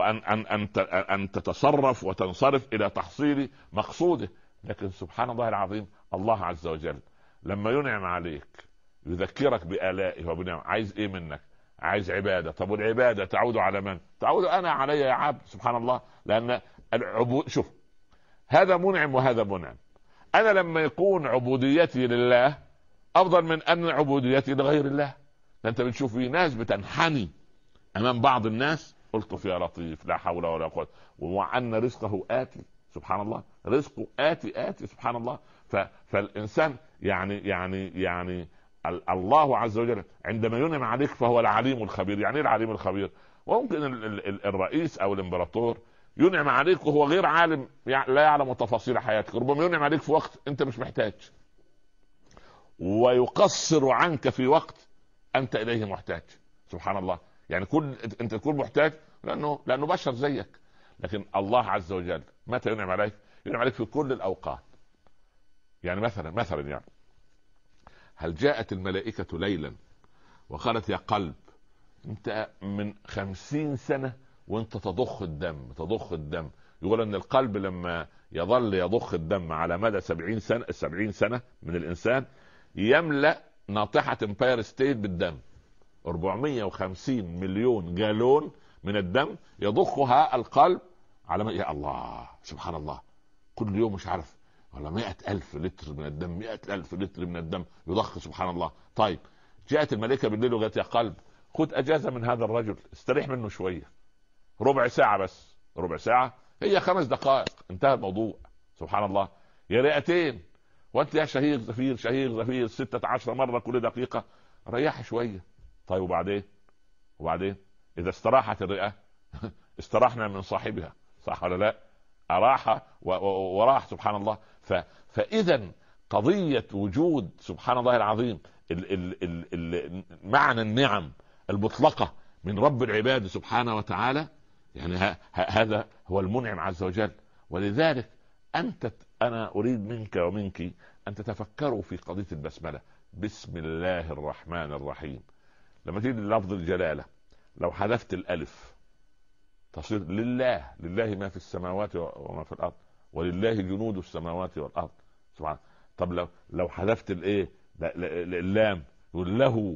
وان تتصرف وتنصرف الى تحصيل مقصوده. لكن سبحان الله العظيم الله عز وجل لما ينعم عليك يذكرك بآلائه وبنعمه، عايز ايه منك؟ عايز عبادة. طب والعبادة تعود على من؟ تعود انا علي يا عبد. سبحان الله. لان العبود، شوف هذا منعم وهذا منعم. انا لما يكون عبوديتي لله افضل من ان عبوديتي لغير الله. انت بتشوف في ناس بتنحني امام بعض الناس، قلت يا لطيف لا حول ولا قوه، وان رزقه اتي، سبحان الله، رزقه اتي سبحان الله. فالانسان يعني الله عز وجل عندما ينعم عليك فهو العليم الخبير. يعني ايه العليم الخبير؟ وممكن الرئيس او الامبراطور ينعم عليك وهو غير عالم، لا يعلم تفاصيل حياتك، ربما ينعم عليك في وقت انت مش محتاج، ويقصر عنك في وقت انت اليه محتاج، سبحان الله. يعني انت تكون محتاج لانه بشر زيك، لكن الله عز وجل متى ينعم عليك؟ ينعم عليك في كل الاوقات. يعني مثلا يعني هل جاءت الملائكة ليلا وقالت يا قلب انت من 50 سنة وانت تضخ الدم. يقول ان القلب لما يظل يضخ الدم على مدى 70 سنة من الانسان يملأ ناطحة امباير ستيت بالدم. 450 مليون جالون من الدم يضخها القلب على يا الله سبحان الله، كل يوم مش عارف ولا 100,000 لتر من الدم، 100,000 لتر من الدم يضخ، سبحان الله. طيب جاءت الملائكة بالليل وقالت يا قلب خد اجازة من هذا الرجل، استريح منه شوية، ربع ساعة بس، ربع ساعة هي 5 دقائق انتهى الموضوع، سبحان الله. يا رئتين وانت يا شهيق زفير 16 مرة كل دقيقة، ريح شوية. طيب وبعدين اذا استراحت الرئة استراحنا من صاحبها، صح ولا لا؟ اراح وراح، سبحان الله. فاذا قضية وجود سبحان الله العظيم معنى النعم المطلقة من رب العباد سبحانه وتعالى، يعني هذا هو المنعم عز وجل. ولذلك انا اريد منك ومنك ان تتفكروا في قضية البسملة، بسم الله الرحمن الرحيم. لما تيجي لفظ الجلالة لو حذفت الالف تصير لله ما في السماوات وما في الارض ولله جنود السماوات والارض، سبحان. طب لو حذفت الايه اللام يقول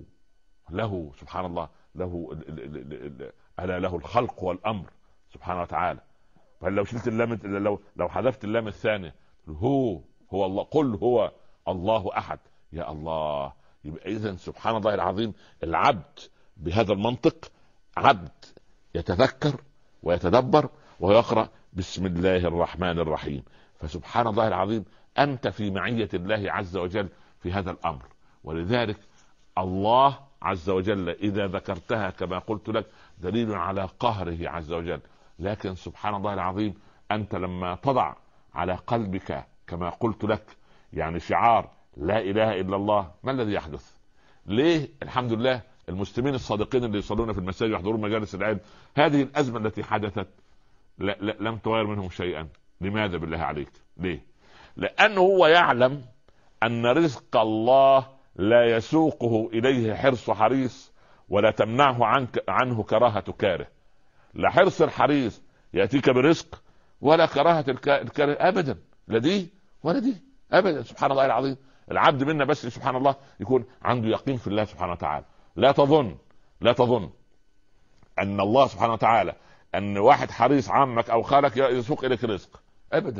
له سبحان الله، له الا له الخلق والامر سبحانه وتعالى. فلو شلت اللام، لو حذفت اللام الثانيه هو الله، قل هو الله احد، يا الله. يبقى اذا سبحان الله العظيم العبد بهذا المنطق عبد يتذكر ويتدبر ويقرأ بسم الله الرحمن الرحيم. فسبحان الله العظيم أنت في معية الله عز وجل في هذا الأمر. ولذلك الله عز وجل إذا ذكرتها كما قلت لك دليل على قهره عز وجل. لكن سبحان الله العظيم أنت لما تضع على قلبك كما قلت لك يعني شعار لا إله إلا الله، ما الذي يحدث؟ ليه الحمد لله المسلمين الصادقين اللي يصلون في المساجد ويحضرون مجالس العلم هذه الأزمة التي حدثت لم تغير منهم شيئا؟ لماذا بالله عليك؟ ليه؟ لأنه هو يعلم أن رزق الله لا يسوقه إليه حرص حريص ولا تمنعه عنه كراهة كاره. لا حرص الحريص يأتيك برزق ولا كراهة الكاره أبدا، لا دي ولا دي أبدا. سبحان الله العظيم. العبد منا بس سبحان الله يكون عنده يقين في الله سبحانه وتعالى. لا تظن أن الله سبحانه وتعالى أن واحد حريص عمك أو خالك يسوق إليك رزق أبدا،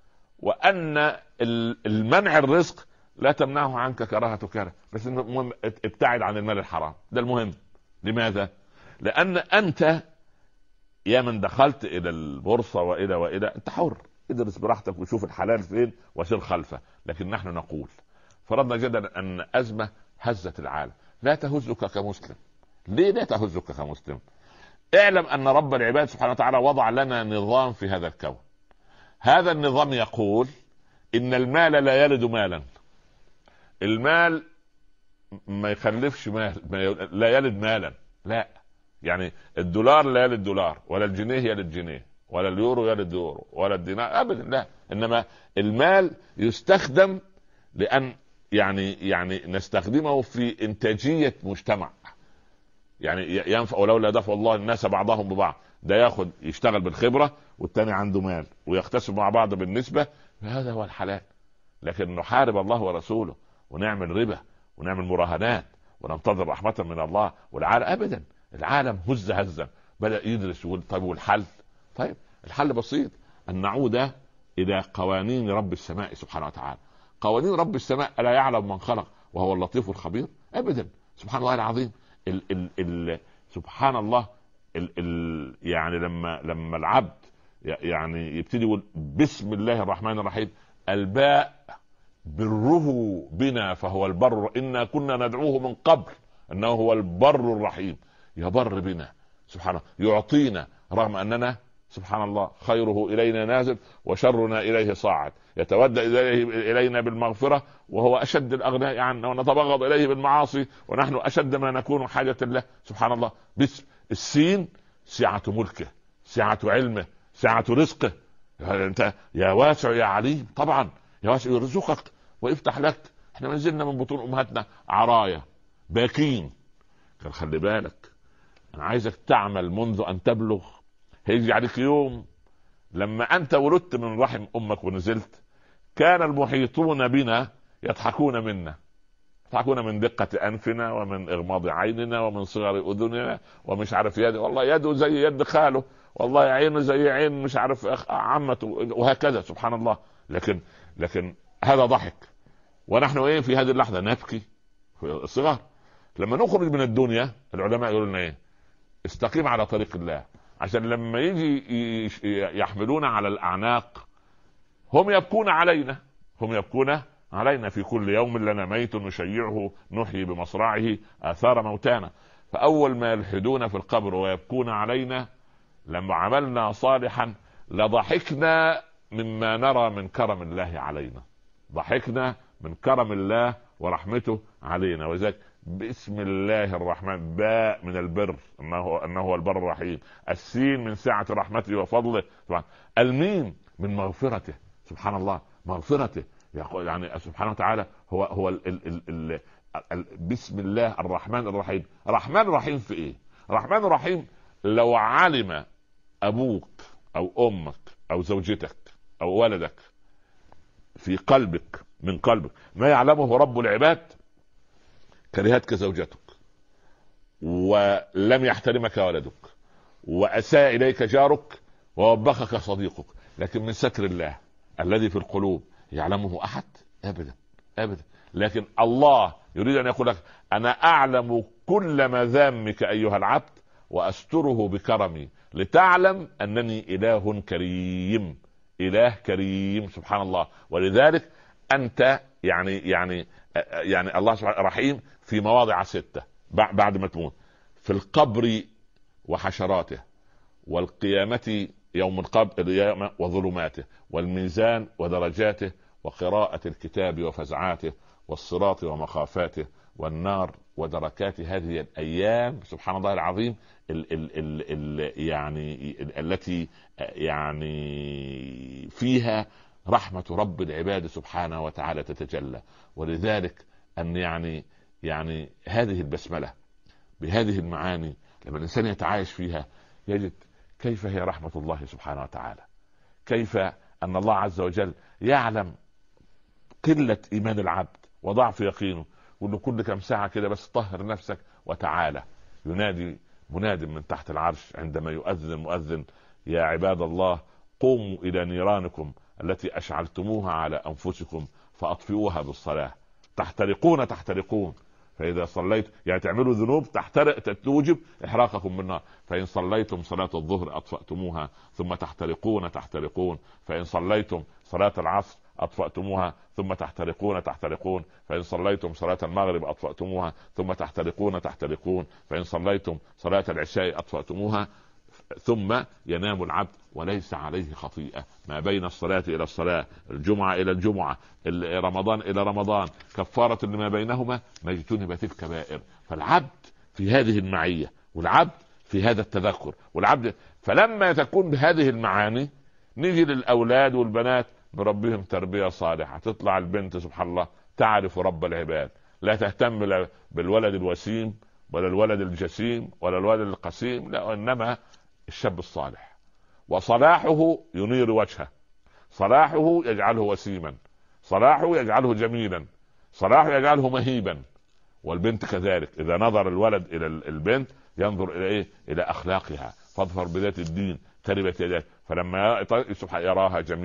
وأن المنع الرزق لا تمنعه عنك كراهة كاره، بس المهم ابتعد عن المال الحرام، ده المهم. لماذا؟ لأن أنت يا من دخلت إلى البورصة وإلى أنت حر، ادرس براحتك وشوف الحلال فين وسير خلفه. لكن نحن نقول فرضنا جدا أن أزمة هزت العالم، لا تهزك كمسلم. ليه لا تهزك كمسلم؟ اعلم أن رب العباد سبحانه وتعالى وضع لنا نظام في هذا الكون. هذا النظام يقول إن المال لا يلد مالا، المال ما يخلفش مال، لا يلد مالا، لا. يعني الدولار لا يلد دولار، ولا الجنيه يلد جنيه، ولا اليورو يلد يورو، ولا الدينار أبدا، لا. إنما المال يستخدم لأن يعني نستخدمه في إنتاجية مجتمع. يعني ينفع ولولا دفع الله الناس بعضهم ببعض، ده ياخد يشتغل بالخبرة والتاني عنده مال ويقتسم مع بعض بالنسبة، هذا هو الحلال. لكن نحارب الله ورسوله ونعمل ربا ونعمل مراهنات وننتظر رحمة من الله والعالم أبدا. العالم هزة بدأ يدرس يقول طيب والحل؟ طيب الحل بسيط، أن نعود الى قوانين رب السماء سبحانه وتعالى. قوانين رب السماء الا يعلم من خلق وهو اللطيف الخبير؟ ابدا. سبحان الله العظيم. سبحان الله. يعني لما العبد يعني يبتدي يقول بسم الله الرحمن الرحيم، الباء بره بنا فهو البر، إنا كنا ندعوه من قبل انه هو البر الرحيم. يبر بنا سبحانه، يعطينا رغم اننا سبحان الله خيره الينا نازل وشرنا اليه صاعد، يتودى الينا بالمغفره وهو اشد الاغنياء عنا، ونتبغض اليه بالمعاصي ونحن اشد ما نكون حاجه له. سبحان الله. باسم السين سعه ملكه، سعه علمه، سعه رزقه. انت يا واسع يا عليم، طبعا يا واسع يرزقك ويفتح لك. احنا نزلنا من بطون امهاتنا عرايا باكين. كان خلي بالك، انا عايزك تعمل منذ ان تبلغ. هيجي عليك يوم لما انت ولدت من رحم امك ونزلت، كان المحيطون بنا يضحكون منا، يضحكون من دقة انفنا ومن اغماض عيننا ومن صغر اذننا ومش عارف يد، والله يده زي يد خاله، والله عينه زي عين مش عارف عمته، وهكذا. سبحان الله. لكن هذا ضحك، ونحن ايه في هذه اللحظة نبكي في الصغر. لما نخرج من الدنيا العلماء يقولون ايه؟ استقيم على طريق الله، عشان لما يجي يحملون على الاعناق هم يبكون علينا، هم يبكون علينا. في كل يوم لنا ميت نشيعه نحيي بمصرعه آثار موتانا. فأول ما يلحدون في القبر ويبكون علينا لما عملنا صالحا لضحكنا مما نرى من كرم الله علينا، ضحكنا من كرم الله ورحمته علينا. وذلك بسم الله الرحمن، باء من البر انه هو البر الرحيم، السين من سعة رحمته وفضله، الميم من مغفرته. سبحان الله، مغفرته. يعني سبحانه وتعالى هو بسم الله الرحمن الرحيم. الرحمن الرحيم في ايه؟ الرحمن الرحيم لو علم ابوك او امك او زوجتك او ولدك في قلبك من قلبك ما يعلمه رب العباد، كرهتك زوجتك ولم يحترمك ولدك وأساء إليك جارك ووبخك صديقك، لكن من ستر الله الذي في القلوب يعلمه أحد؟ أبدا أبدا. لكن الله يريد أن يقول لك أنا أعلم كل مذامك أيها العبد وأستره بكرمي لتعلم أنني إله كريم، إله كريم. سبحان الله. ولذلك أنت يعني الله سبحانه رحيم في مواضع 6 بعد ما تموت: في القبر وحشراته، والقيامة يوم القيامة وظلماته، والميزان ودرجاته، وقراءة الكتاب وفزعاته، والصراط ومخافاته، والنار ودركات هذه الأيام. سبحان الله العظيم. يعني التي يعني فيها رحمة رب العباد سبحانه وتعالى تتجلى. ولذلك أن يعني هذه البسملة بهذه المعاني لما الإنسان يتعايش فيها يجد كيف هي رحمة الله سبحانه وتعالى، كيف أن الله عز وجل يعلم قلة إيمان العبد وضعف يقينه، وأنه كل كم ساعة كده بس طهر نفسك وتعالى. ينادي مناد من تحت العرش عندما يؤذن المؤذن: يا عباد الله قوموا إلى نيرانكم التي أشعلتموها على أنفسكم فأطفئوها بالصلاة، تحترقون. فإذا صليت يعني تعملوا ذنوب تحترق توجب إحراقكم بالنار، فإن صليتم صلاة الظهر أطفأتموها ثم تحترقون. فإن صليتم صلاة العصر أطفأتموها ثم تحترقون. فإن صليتم صلاة المغرب أطفأتموها ثم تحترقون. فإن صليتم صلاة العشاء أطفأتموها. ثم ينام العبد وليس عليه خطيئة ما بين الصلاة إلى الصلاة، الجمعة إلى الجمعة، رمضان إلى رمضان، كفارة لما بينهما ما اجتنبت الكبائر. فالعبد في هذه المعية، والعبد في هذا التذكر، والعبد فلما تكون بهذه المعاني نيجي للأولاد والبنات بربهم تربية صالحة. تطلع البنت سبحان الله تعرف رب العباد، لا تهتم بالولد الوسيم ولا الولد الجسيم ولا الولد القسيم، لا، إنما الشاب الصالح. وصلاحه ينير وجهه، صلاحه يجعله وسيما، صلاحه يجعله جميلا، صلاحه يجعله مهيبا. والبنت كذلك، إذا نظر الولد إلى البنت ينظر إلى إيه؟ إلى أخلاقها. فاظفر بذات الدين تربت يداك. فلما يراها جميلة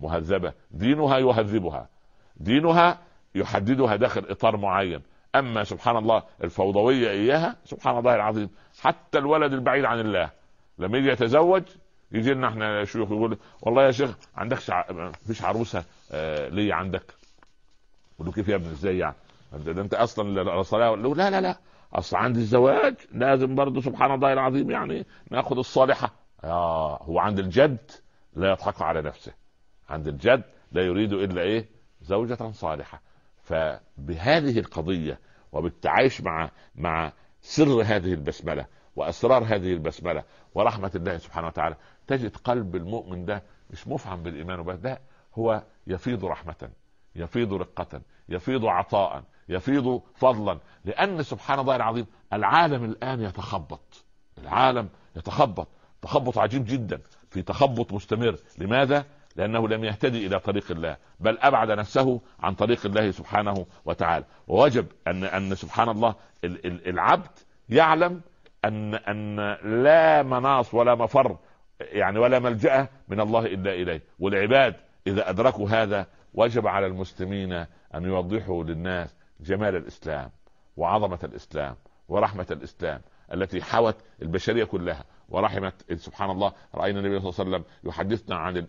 مهذبة، دينها يهذبها، دينها يحددها داخل إطار معين. أما سبحان الله الفوضوية إياها، سبحان الله العظيم، حتى الولد البعيد عن الله لما يجي يتزوج يجي لنا احنا شيوخ يقول والله يا شيخ عندكش فيش عروسة ليه عندك؟ يقول له كيف يا ابني ازاي يعني؟ ده انت اصلا الصلاة. لا لا لا، اصل عند الزواج لازم برضه سبحان الله العظيم يعني ناخذ الصالحة. هو عند الجد لا يضحك على نفسه، عند الجد لا يريد الا ايه؟ زوجة صالحة. فبهذه القضية وبالتعايش مع سر هذه البسملة واسرار هذه البسملة ورحمة الله سبحانه وتعالى، تجد قلب المؤمن ده مش مفعم بالايمان وبس، ده هو يفيض رحمة، يفيض رقة، يفيض عطاء، يفيض فضلا. لان سبحان الله العظيم العالم الان يتخبط، العالم يتخبط تخبط عجيب جدا، في تخبط مستمر. لماذا؟ لأنه لم يهتدي إلى طريق الله، بل أبعد نفسه عن طريق الله سبحانه وتعالى. ووجب أن سبحان الله العبد يعلم أن لا مناص ولا مفر يعني ولا ملجأ من الله إلا إليه. والعباد إذا أدركوا هذا وجب على المسلمين أن يوضحوا للناس جمال الإسلام وعظمة الإسلام ورحمة الإسلام التي حوت البشرية كلها ورحمت. سبحان الله رأينا النبي صلى الله عليه وسلم يحدثنا عن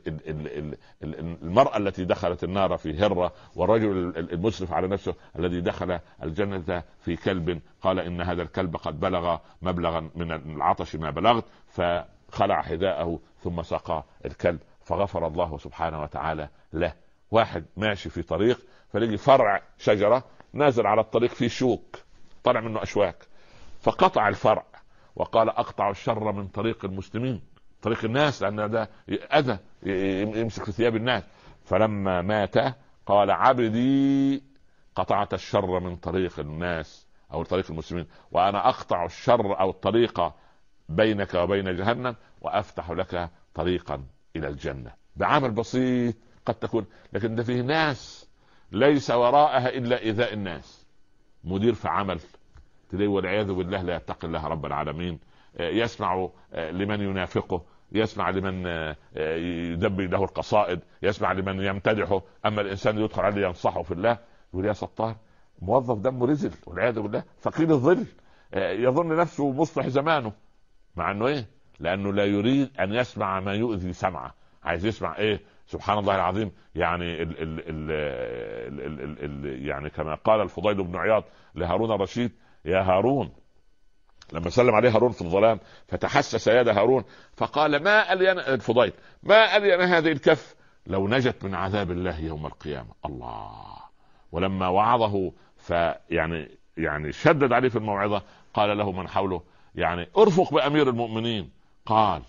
المرأة التي دخلت النار في هرة، والرجل المسرف على نفسه الذي دخل الجنة في كلب، قال إن هذا الكلب قد بلغ مبلغا من العطش ما بلغت، فخلع حذاءه ثم سقى الكلب فغفر الله سبحانه وتعالى له. واحد ماشي في طريق فلقي فرع شجرة نازل على الطريق فيه شوك طلع منه أشواك، فقطع الفرع وقال أقطع الشر من طريق المسلمين، طريق الناس، لأن ده أذى يمسك في ثياب الناس. فلما مات قال عبدي قطعت الشر من طريق الناس أو طريق المسلمين، وأنا أقطع الشر أو الطريق بينك وبين جهنم وأفتح لك طريقا إلى الجنة. بعمل بسيط قد تكون، لكن ده فيه ناس ليس وراءها إلا إيذاء الناس. مدير في عمل تلاقيه والعياذ بالله لا يتقي الله رب العالمين، يسمع لمن ينافقه، يسمع لمن يدبي له القصائد، يسمع لمن يمتدحه، اما الانسان يدخل عليه ينصحه في الله يقول يا ستار. موظف دمه رزل والعياذ بالله، فقير الظل، يظن نفسه مصلح زمانه، مع انه ايه؟ لانه لا يريد ان يسمع ما يؤذي سمعه، عايز يسمع ايه؟ سبحان الله العظيم. يعني يعني كما قال الفضيل بن عياض لهارون الرشيد: يا هارون، لما سلم عليه هارون في الظلام فتحسس يد هارون فقال ما ألين الفضيل ما ألين هذه الكف لو نجت من عذاب الله يوم القيامة. الله. ولما وعظه يعني شدد عليه في الموعظة قال له من حوله يعني ارفق بأمير المؤمنين. قال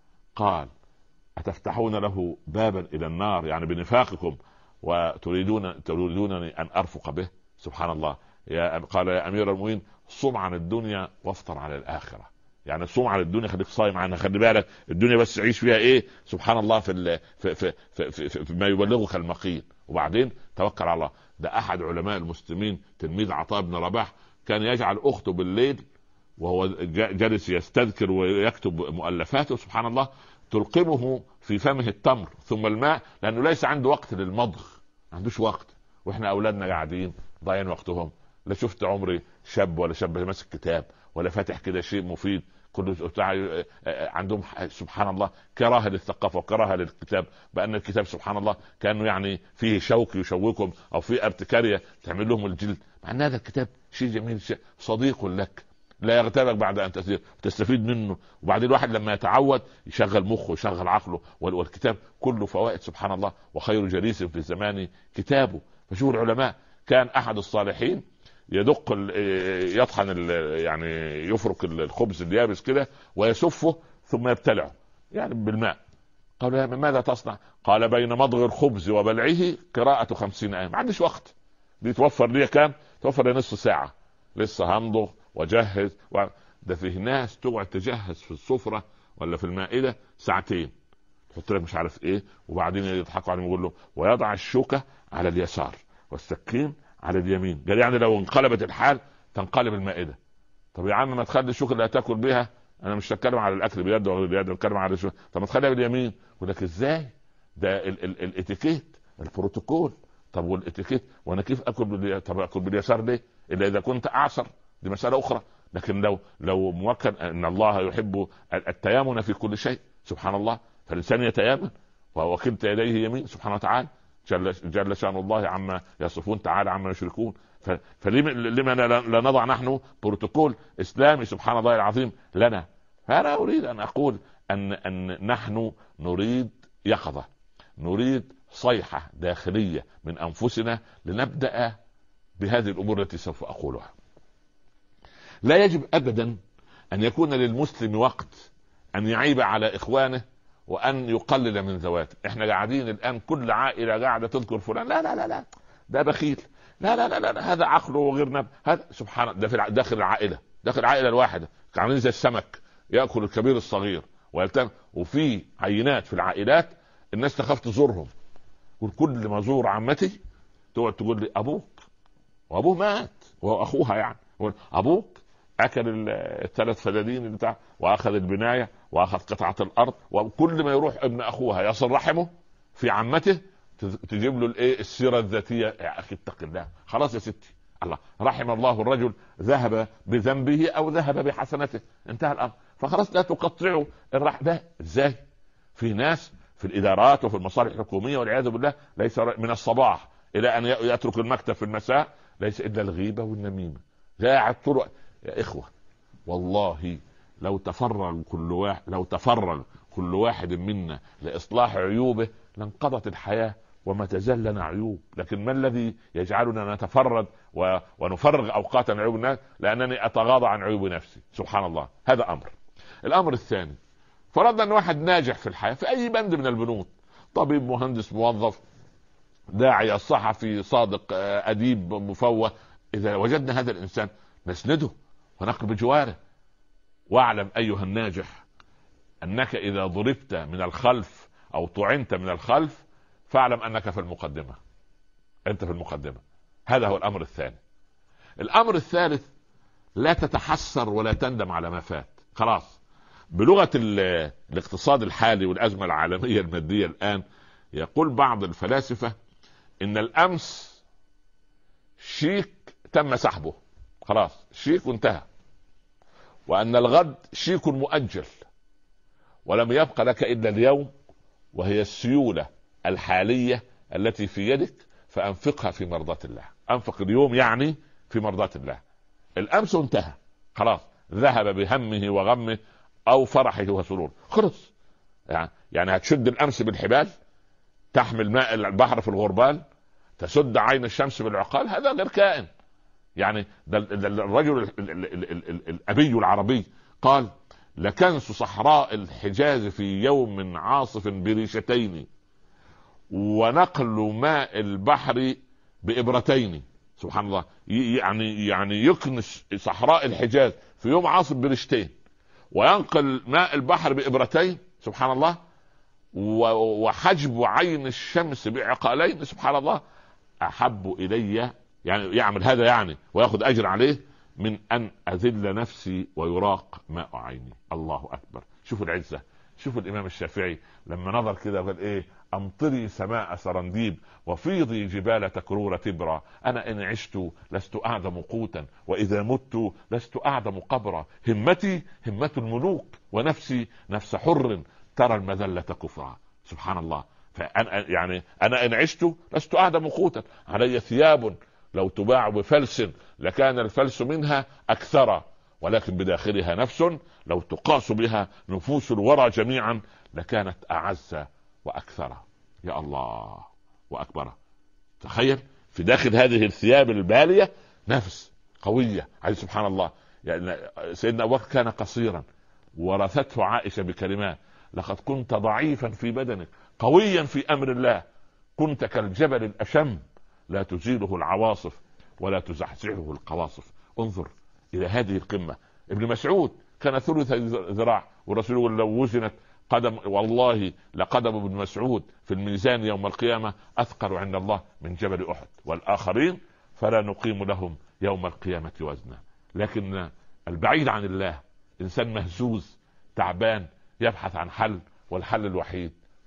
أتفتحون له بابا إلى النار يعني بنفاقكم وتريدونني أن أرفق به؟ سبحان الله. قال يا أمير المؤمنين صم عن الدنيا وافطر على الآخرة. يعني صوم على الدنيا، خليك صايم عنها، خلي بالك الدنيا بس عيش فيها ايه سبحان الله في ما يبلغك المقيل، وبعدين توكل على الله. ده احد علماء المسلمين تلميذ عطاء بن رباح كان يجعل اخته بالليل وهو جالس يستذكر ويكتب مؤلفاته سبحان الله تلقمه في فمه التمر ثم الماء، لانه ليس عنده وقت للمضغ، ما عندوش وقت. واحنا اولادنا قاعدين ضايعين وقتهم، لا شفت عمري شاب ولا شاب ماسك كتاب ولا فاتح كده شيء مفيد، كل عندهم سبحان الله كراهه للثقافه وكراهه للكتاب، بان الكتاب سبحان الله كانه يعني فيه شوك يشوكهم او فيه ارتكاريه تعمل لهم الجلد، مع ان هذا الكتاب شيء جميل، شيء صديق لك لا يغتابك بعد ان تستفيد منه. وبعدين الواحد لما يتعود يشغل مخه يشغل عقله، والكتاب كله فوائد سبحان الله، وخير جليس في الزمان كتابه. فشوف العلماء، كان احد الصالحين يدق يطحن يعني يفرك الخبز اليابس كده ويسفه ثم يبتلعه يعني بالماء. قالوا ماذا تصنع؟ قال بين مضغ الخبز وبلعه قراءة 50 آية. ما عنديش وقت، بيتوفر لي كام؟ توفر لي نصف ساعة لسه همضغ وجهز ده فيه ناس تقعد تجهز في السفرة ولا في المائدة ساعتين، تحط لك مش عارف ايه، وبعدين يضحكوا عليهم يقول له ويضع الشوكة على اليسار والسكين على اليمين. قال يعني لو انقلبت الحال تنقلب المائدة. طب يا عم ما تخلي الشوكة اللي هتاكل بيها، انا مش هتكلم على الاكل بيد ولا بيد، بتكلم على الشوكة، طب ما تخليها باليمين. يقول لك ازاي؟ ده الاتيكيت، البروتوكول. طب والاتيكيت، وانا كيف طب اكل باليسار ليه؟ الا اذا كنت اعصر، دي مساله اخرى. لكن لو موكل، ان الله يحب التيامن في كل شيء سبحان الله، فالانسان يتيامن وكلتا يديه يمين سبحانه وتعالى، جل شان الله عما يصفون، تعالى عما يشركون. فلما لا نضع نحن بروتوكول اسلامي سبحان الله العظيم لنا؟ فانا اريد ان اقول ان نحن نريد يقظة، نريد صيحة داخلية من انفسنا لنبدأ بهذه الامور التي سوف اقولها. لا يجب ابدا ان يكون للمسلم وقت ان يعيب على اخوانه وان يقلل من ذواته. احنا قاعدين الان كل عائلة قاعدة تذكر فلان، لا لا لا لا ده بخيل، لا لا لا لا هذا عقله غير نبي، هذا سبحان ده في داخل العائلة، داخل العائلة الواحدة عاملين زي السمك يأكل الكبير الصغير ويلتم. وفي عينات في العائلات الناس تخاف تزورهم، وكل ما زور عمتي تقعد تقول لي ابوك، وابوه مات وهو اخوها يعني، ابوك اكل الثلاث فدادين بتاع، واخذ البنايه، واخذ قطعه الارض، وكل ما يروح ابن اخوها يصل رحمه في عمته تجيب له الايه السيره الذاتيه. يا اخي اتق الله، خلاص يا ستي، الله رحم الله الرجل ذهب بذنبه او ذهب بحسنته، انتهى الامر. فخلاص لا تقطعوا ده. ازاي؟ في ناس في الادارات وفي المصالح الحكوميه والعياذ بالله ليس من الصباح الى ان يترك المكتب في المساء ليس الا الغيبه والنميمه، قاعد طول. يا اخوه والله لو تفرغ كل واحد منا لاصلاح عيوبه لانقضت الحياه وما تزال لنا عيوب. لكن ما الذي يجعلنا نتفرد ونفرغ اوقاتا عيوب الناس؟ لانني اتغاضى عن عيوب نفسي سبحان الله. هذا امر. الامر الثاني، فرضنا ان واحد ناجح في الحياه في اي بند من البنود، طبيب، مهندس، موظف، داعية، صحفي، صادق، اديب، مفوه، اذا وجدنا هذا الانسان نسنده ونقل بجواره. واعلم ايها الناجح انك اذا ضربت من الخلف او طعنت من الخلف فاعلم انك في المقدمة، انت في المقدمة. هذا هو الامر الثاني. الامر الثالث، لا تتحسر ولا تندم على ما فات. خلاص، بلغة الاقتصاد الحالي والازمة العالمية المادية الان، يقول بعض الفلاسفة ان الامس شيك تم سحبه، خلاص شيك وانتهى، وان الغد شيك مؤجل، ولم يبق لك الا اليوم، وهي السيولة الحالية التي في يدك فانفقها في مرضاة الله. انفق اليوم يعني في مرضاة الله. الامس انتهى خلاص، ذهب بهمه وغمه او فرحه وسروره، خلص. يعني هتشد الامس بالحبال، تحمل ماء البحر في الغربال، تسد عين الشمس بالعقال، هذا غير كائن. يعني ده الرجل الأبي العربي قال: لكنس صحراء الحجاز في يوم عاصف بريشتين، ونقل ماء البحر بإبرتين. سبحان الله. يعني يكنس صحراء الحجاز في يوم عاصف بريشتين، وينقل ماء البحر بإبرتين سبحان الله، وحجب عين الشمس بعقالين سبحان الله، أحب إلي يعني يعمل هذا يعني ويأخذ أجر عليه من أن أذل نفسي ويراق ماء عيني. الله أكبر. شوفوا العزة. شوفوا الإمام الشافعي لما نظر كده قال إيه: أمطري سماء سرنديب وفيضي جبال تكرور تبرا، أنا إن عشت لست أعدم قوتا، وإذا مت لست أعدم قبرا، همتي همة الملوك، ونفسي نفس حر ترى المذلة كفرا. سبحان الله. فأنا يعني أنا إن عشت لست أعدم قوتا، علي ثياب لو تباع بفلس لكان الفلس منها أكثر، ولكن بداخلها نفس لو تقاس بها نفوس الورى جميعا لكانت أعز وأكثر. يا الله وأكبر. تخيل في داخل هذه الثياب البالية نفس قوية. عليه سبحان الله. يعني سيدنا أبو بكر كان قصيرا، ورثته عائشة بكلمات: لقد كنت ضعيفا في بدنك قويا في أمر الله، كنت كالجبل الأشم لا تزيله العواصف ولا تزحزحه القواصف. انظر إلى هذه القمة. ابن مسعود كان ثلث ذراع، والرسول يقول: لو وزنت قدم والله لقدم ابن مسعود في الميزان يوم القيامة أثقل عند الله من جبل أحد، والآخرين فلا نقيم لهم يوم القيامة وزنا. لكن البعيد عن الله إنسان مهزوز تعبان يبحث عن حل، والحل الوحيد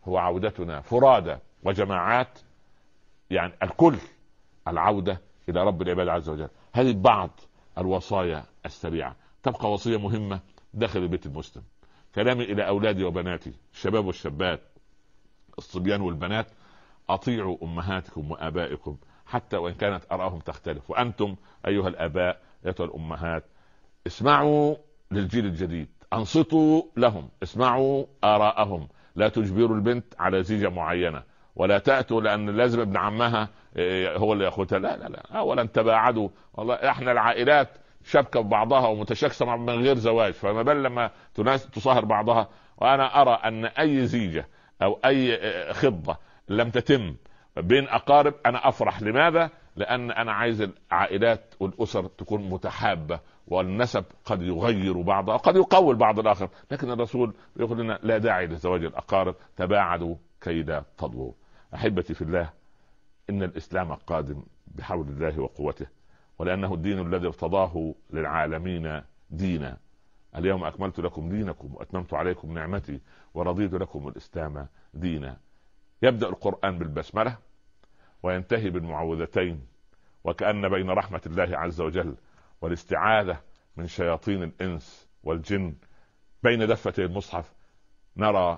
هو عودتنا فرادى وجماعات، يعني الكل، العودة إلى رب العباد عز وجل. هذه بعض الوصايا السريعة. تبقى وصية مهمة داخل البيت المسلم. كلامي إلى أولادي وبناتي، الشباب والشابات، الصبيان والبنات: أطيعوا أمهاتكم وآبائكم حتى وإن كانت آراءهم تختلف. وأنتم أيها الآباء أيها الأمهات اسمعوا للجيل الجديد، أنصتوا لهم، اسمعوا آراءهم. لا تجبروا البنت على زيجة معينة، ولا تأتوا لأن لازم ابن عمها هو اللي ياخدها. لا لا لا، أولا تباعدوا. والله احنا العائلات شبكة ببعضها ومتشاكسة من غير زواج، فما بال لما تصاهر بعضها. وأنا أرى أن أي زيجة أو أي خطة لم تتم بين أقارب أنا أفرح. لماذا؟ لأن أنا عايز العائلات والأسر تكون متحابة، والنسب قد يغير بعضها وقد يقوي بعض الآخر، لكن الرسول يقول لنا لا داعي لزواج الأقارب، تباعدوا كي لا تضووا. أحبتي في الله، إن الإسلام قادم بحول الله وقوته، ولأنه الدين الذي ارتضاه للعالمين دينا. اليوم أكملت لكم دينكم وأتممت عليكم نعمتي ورضيت لكم الإسلام دينا. يبدأ القرآن بالبسملة وينتهي بالمعوذتين، وكأن بين رحمة الله عز وجل والاستعاذة من شياطين الإنس والجن بين دفتي المصحف نرى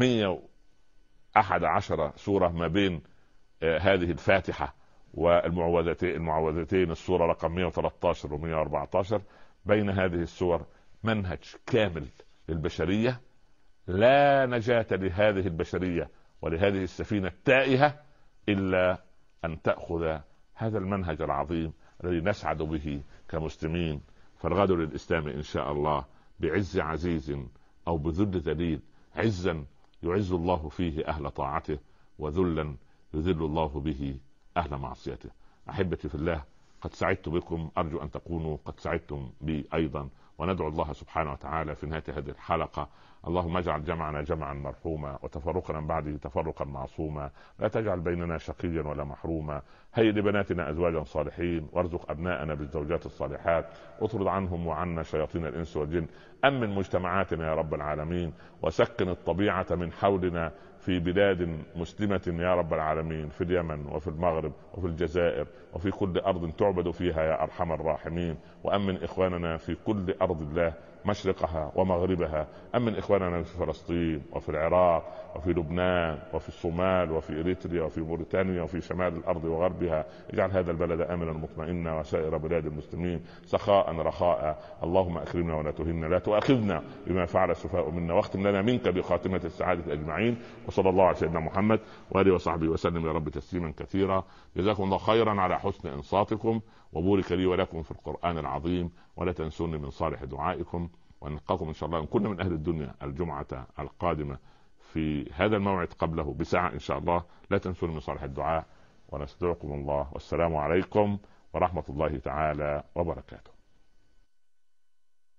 111 سورة ما بين هذه الفاتحة والمعوذتين السورة رقم 113 و114. بين هذه السور منهج كامل للبشرية. لا نجاة لهذه البشرية ولهذه السفينة التائهة إلا أن تأخذ هذا المنهج العظيم الذي نسعد به كمسلمين. فالغد للإسلام إن شاء الله بعز عزيز أو بذل ذليل. عزا يعز الله فيه أهل طاعته، وذلا يذل الله به أهل معصيته. أحبتي في الله، قد سعدت بكم، أرجو أن تكونوا قد سعدتم بي أيضا. وندعو الله سبحانه وتعالى في نهاية هذه الحلقة: اللهم اجعل جمعنا جمعا مرحوما، وتفرقنا بعده تفرقا معصوما. لا تجعل بيننا شقيا ولا محروما. هيئ لبناتنا أزواجا صالحين، وارزق أبناءنا بالزوجات الصالحات. اطرد عنهم وعنا شياطين الإنس والجن. أمن مجتمعاتنا يا رب العالمين، وسكن الطبيعة من حولنا في بلاد مسلمة يا رب العالمين، في اليمن وفي المغرب وفي الجزائر وفي كل أرض تعبد فيها يا أرحم الراحمين. وأمن إخواننا في كل أرض الله مشرقها ومغربها. أمن إخواننا في فلسطين وفي العراق وفي لبنان وفي الصومال وفي إريتريا وفي موريتانيا وفي شمال الأرض وغربها. اجعل هذا البلد آمنا مطمئنا، وسائر بلاد المسلمين سخاء رخاء. اللهم أكرمنا ولا تهنا، لا تؤاخذنا بما فعل السفهاء منا، واختم لنا منك بخاتمة السعادة أجمعين. وصلى الله على سيدنا محمد وآله وصحبه وسلم يا رب تسليما كثيرا. جزاكم الله خيرا على حسن إنصاتكم، وبورك لي ولكم في القرآن العظيم. ولا تنسوني من صالح دعائكم، ونلقاكم إن شاء الله إن كنا من أهل الدنيا الجمعة القادمة في هذا الموعد قبله بساعة إن شاء الله. لا تنسوني من صالح الدعاء، ونستودعكم الله، والسلام عليكم ورحمة الله تعالى وبركاته.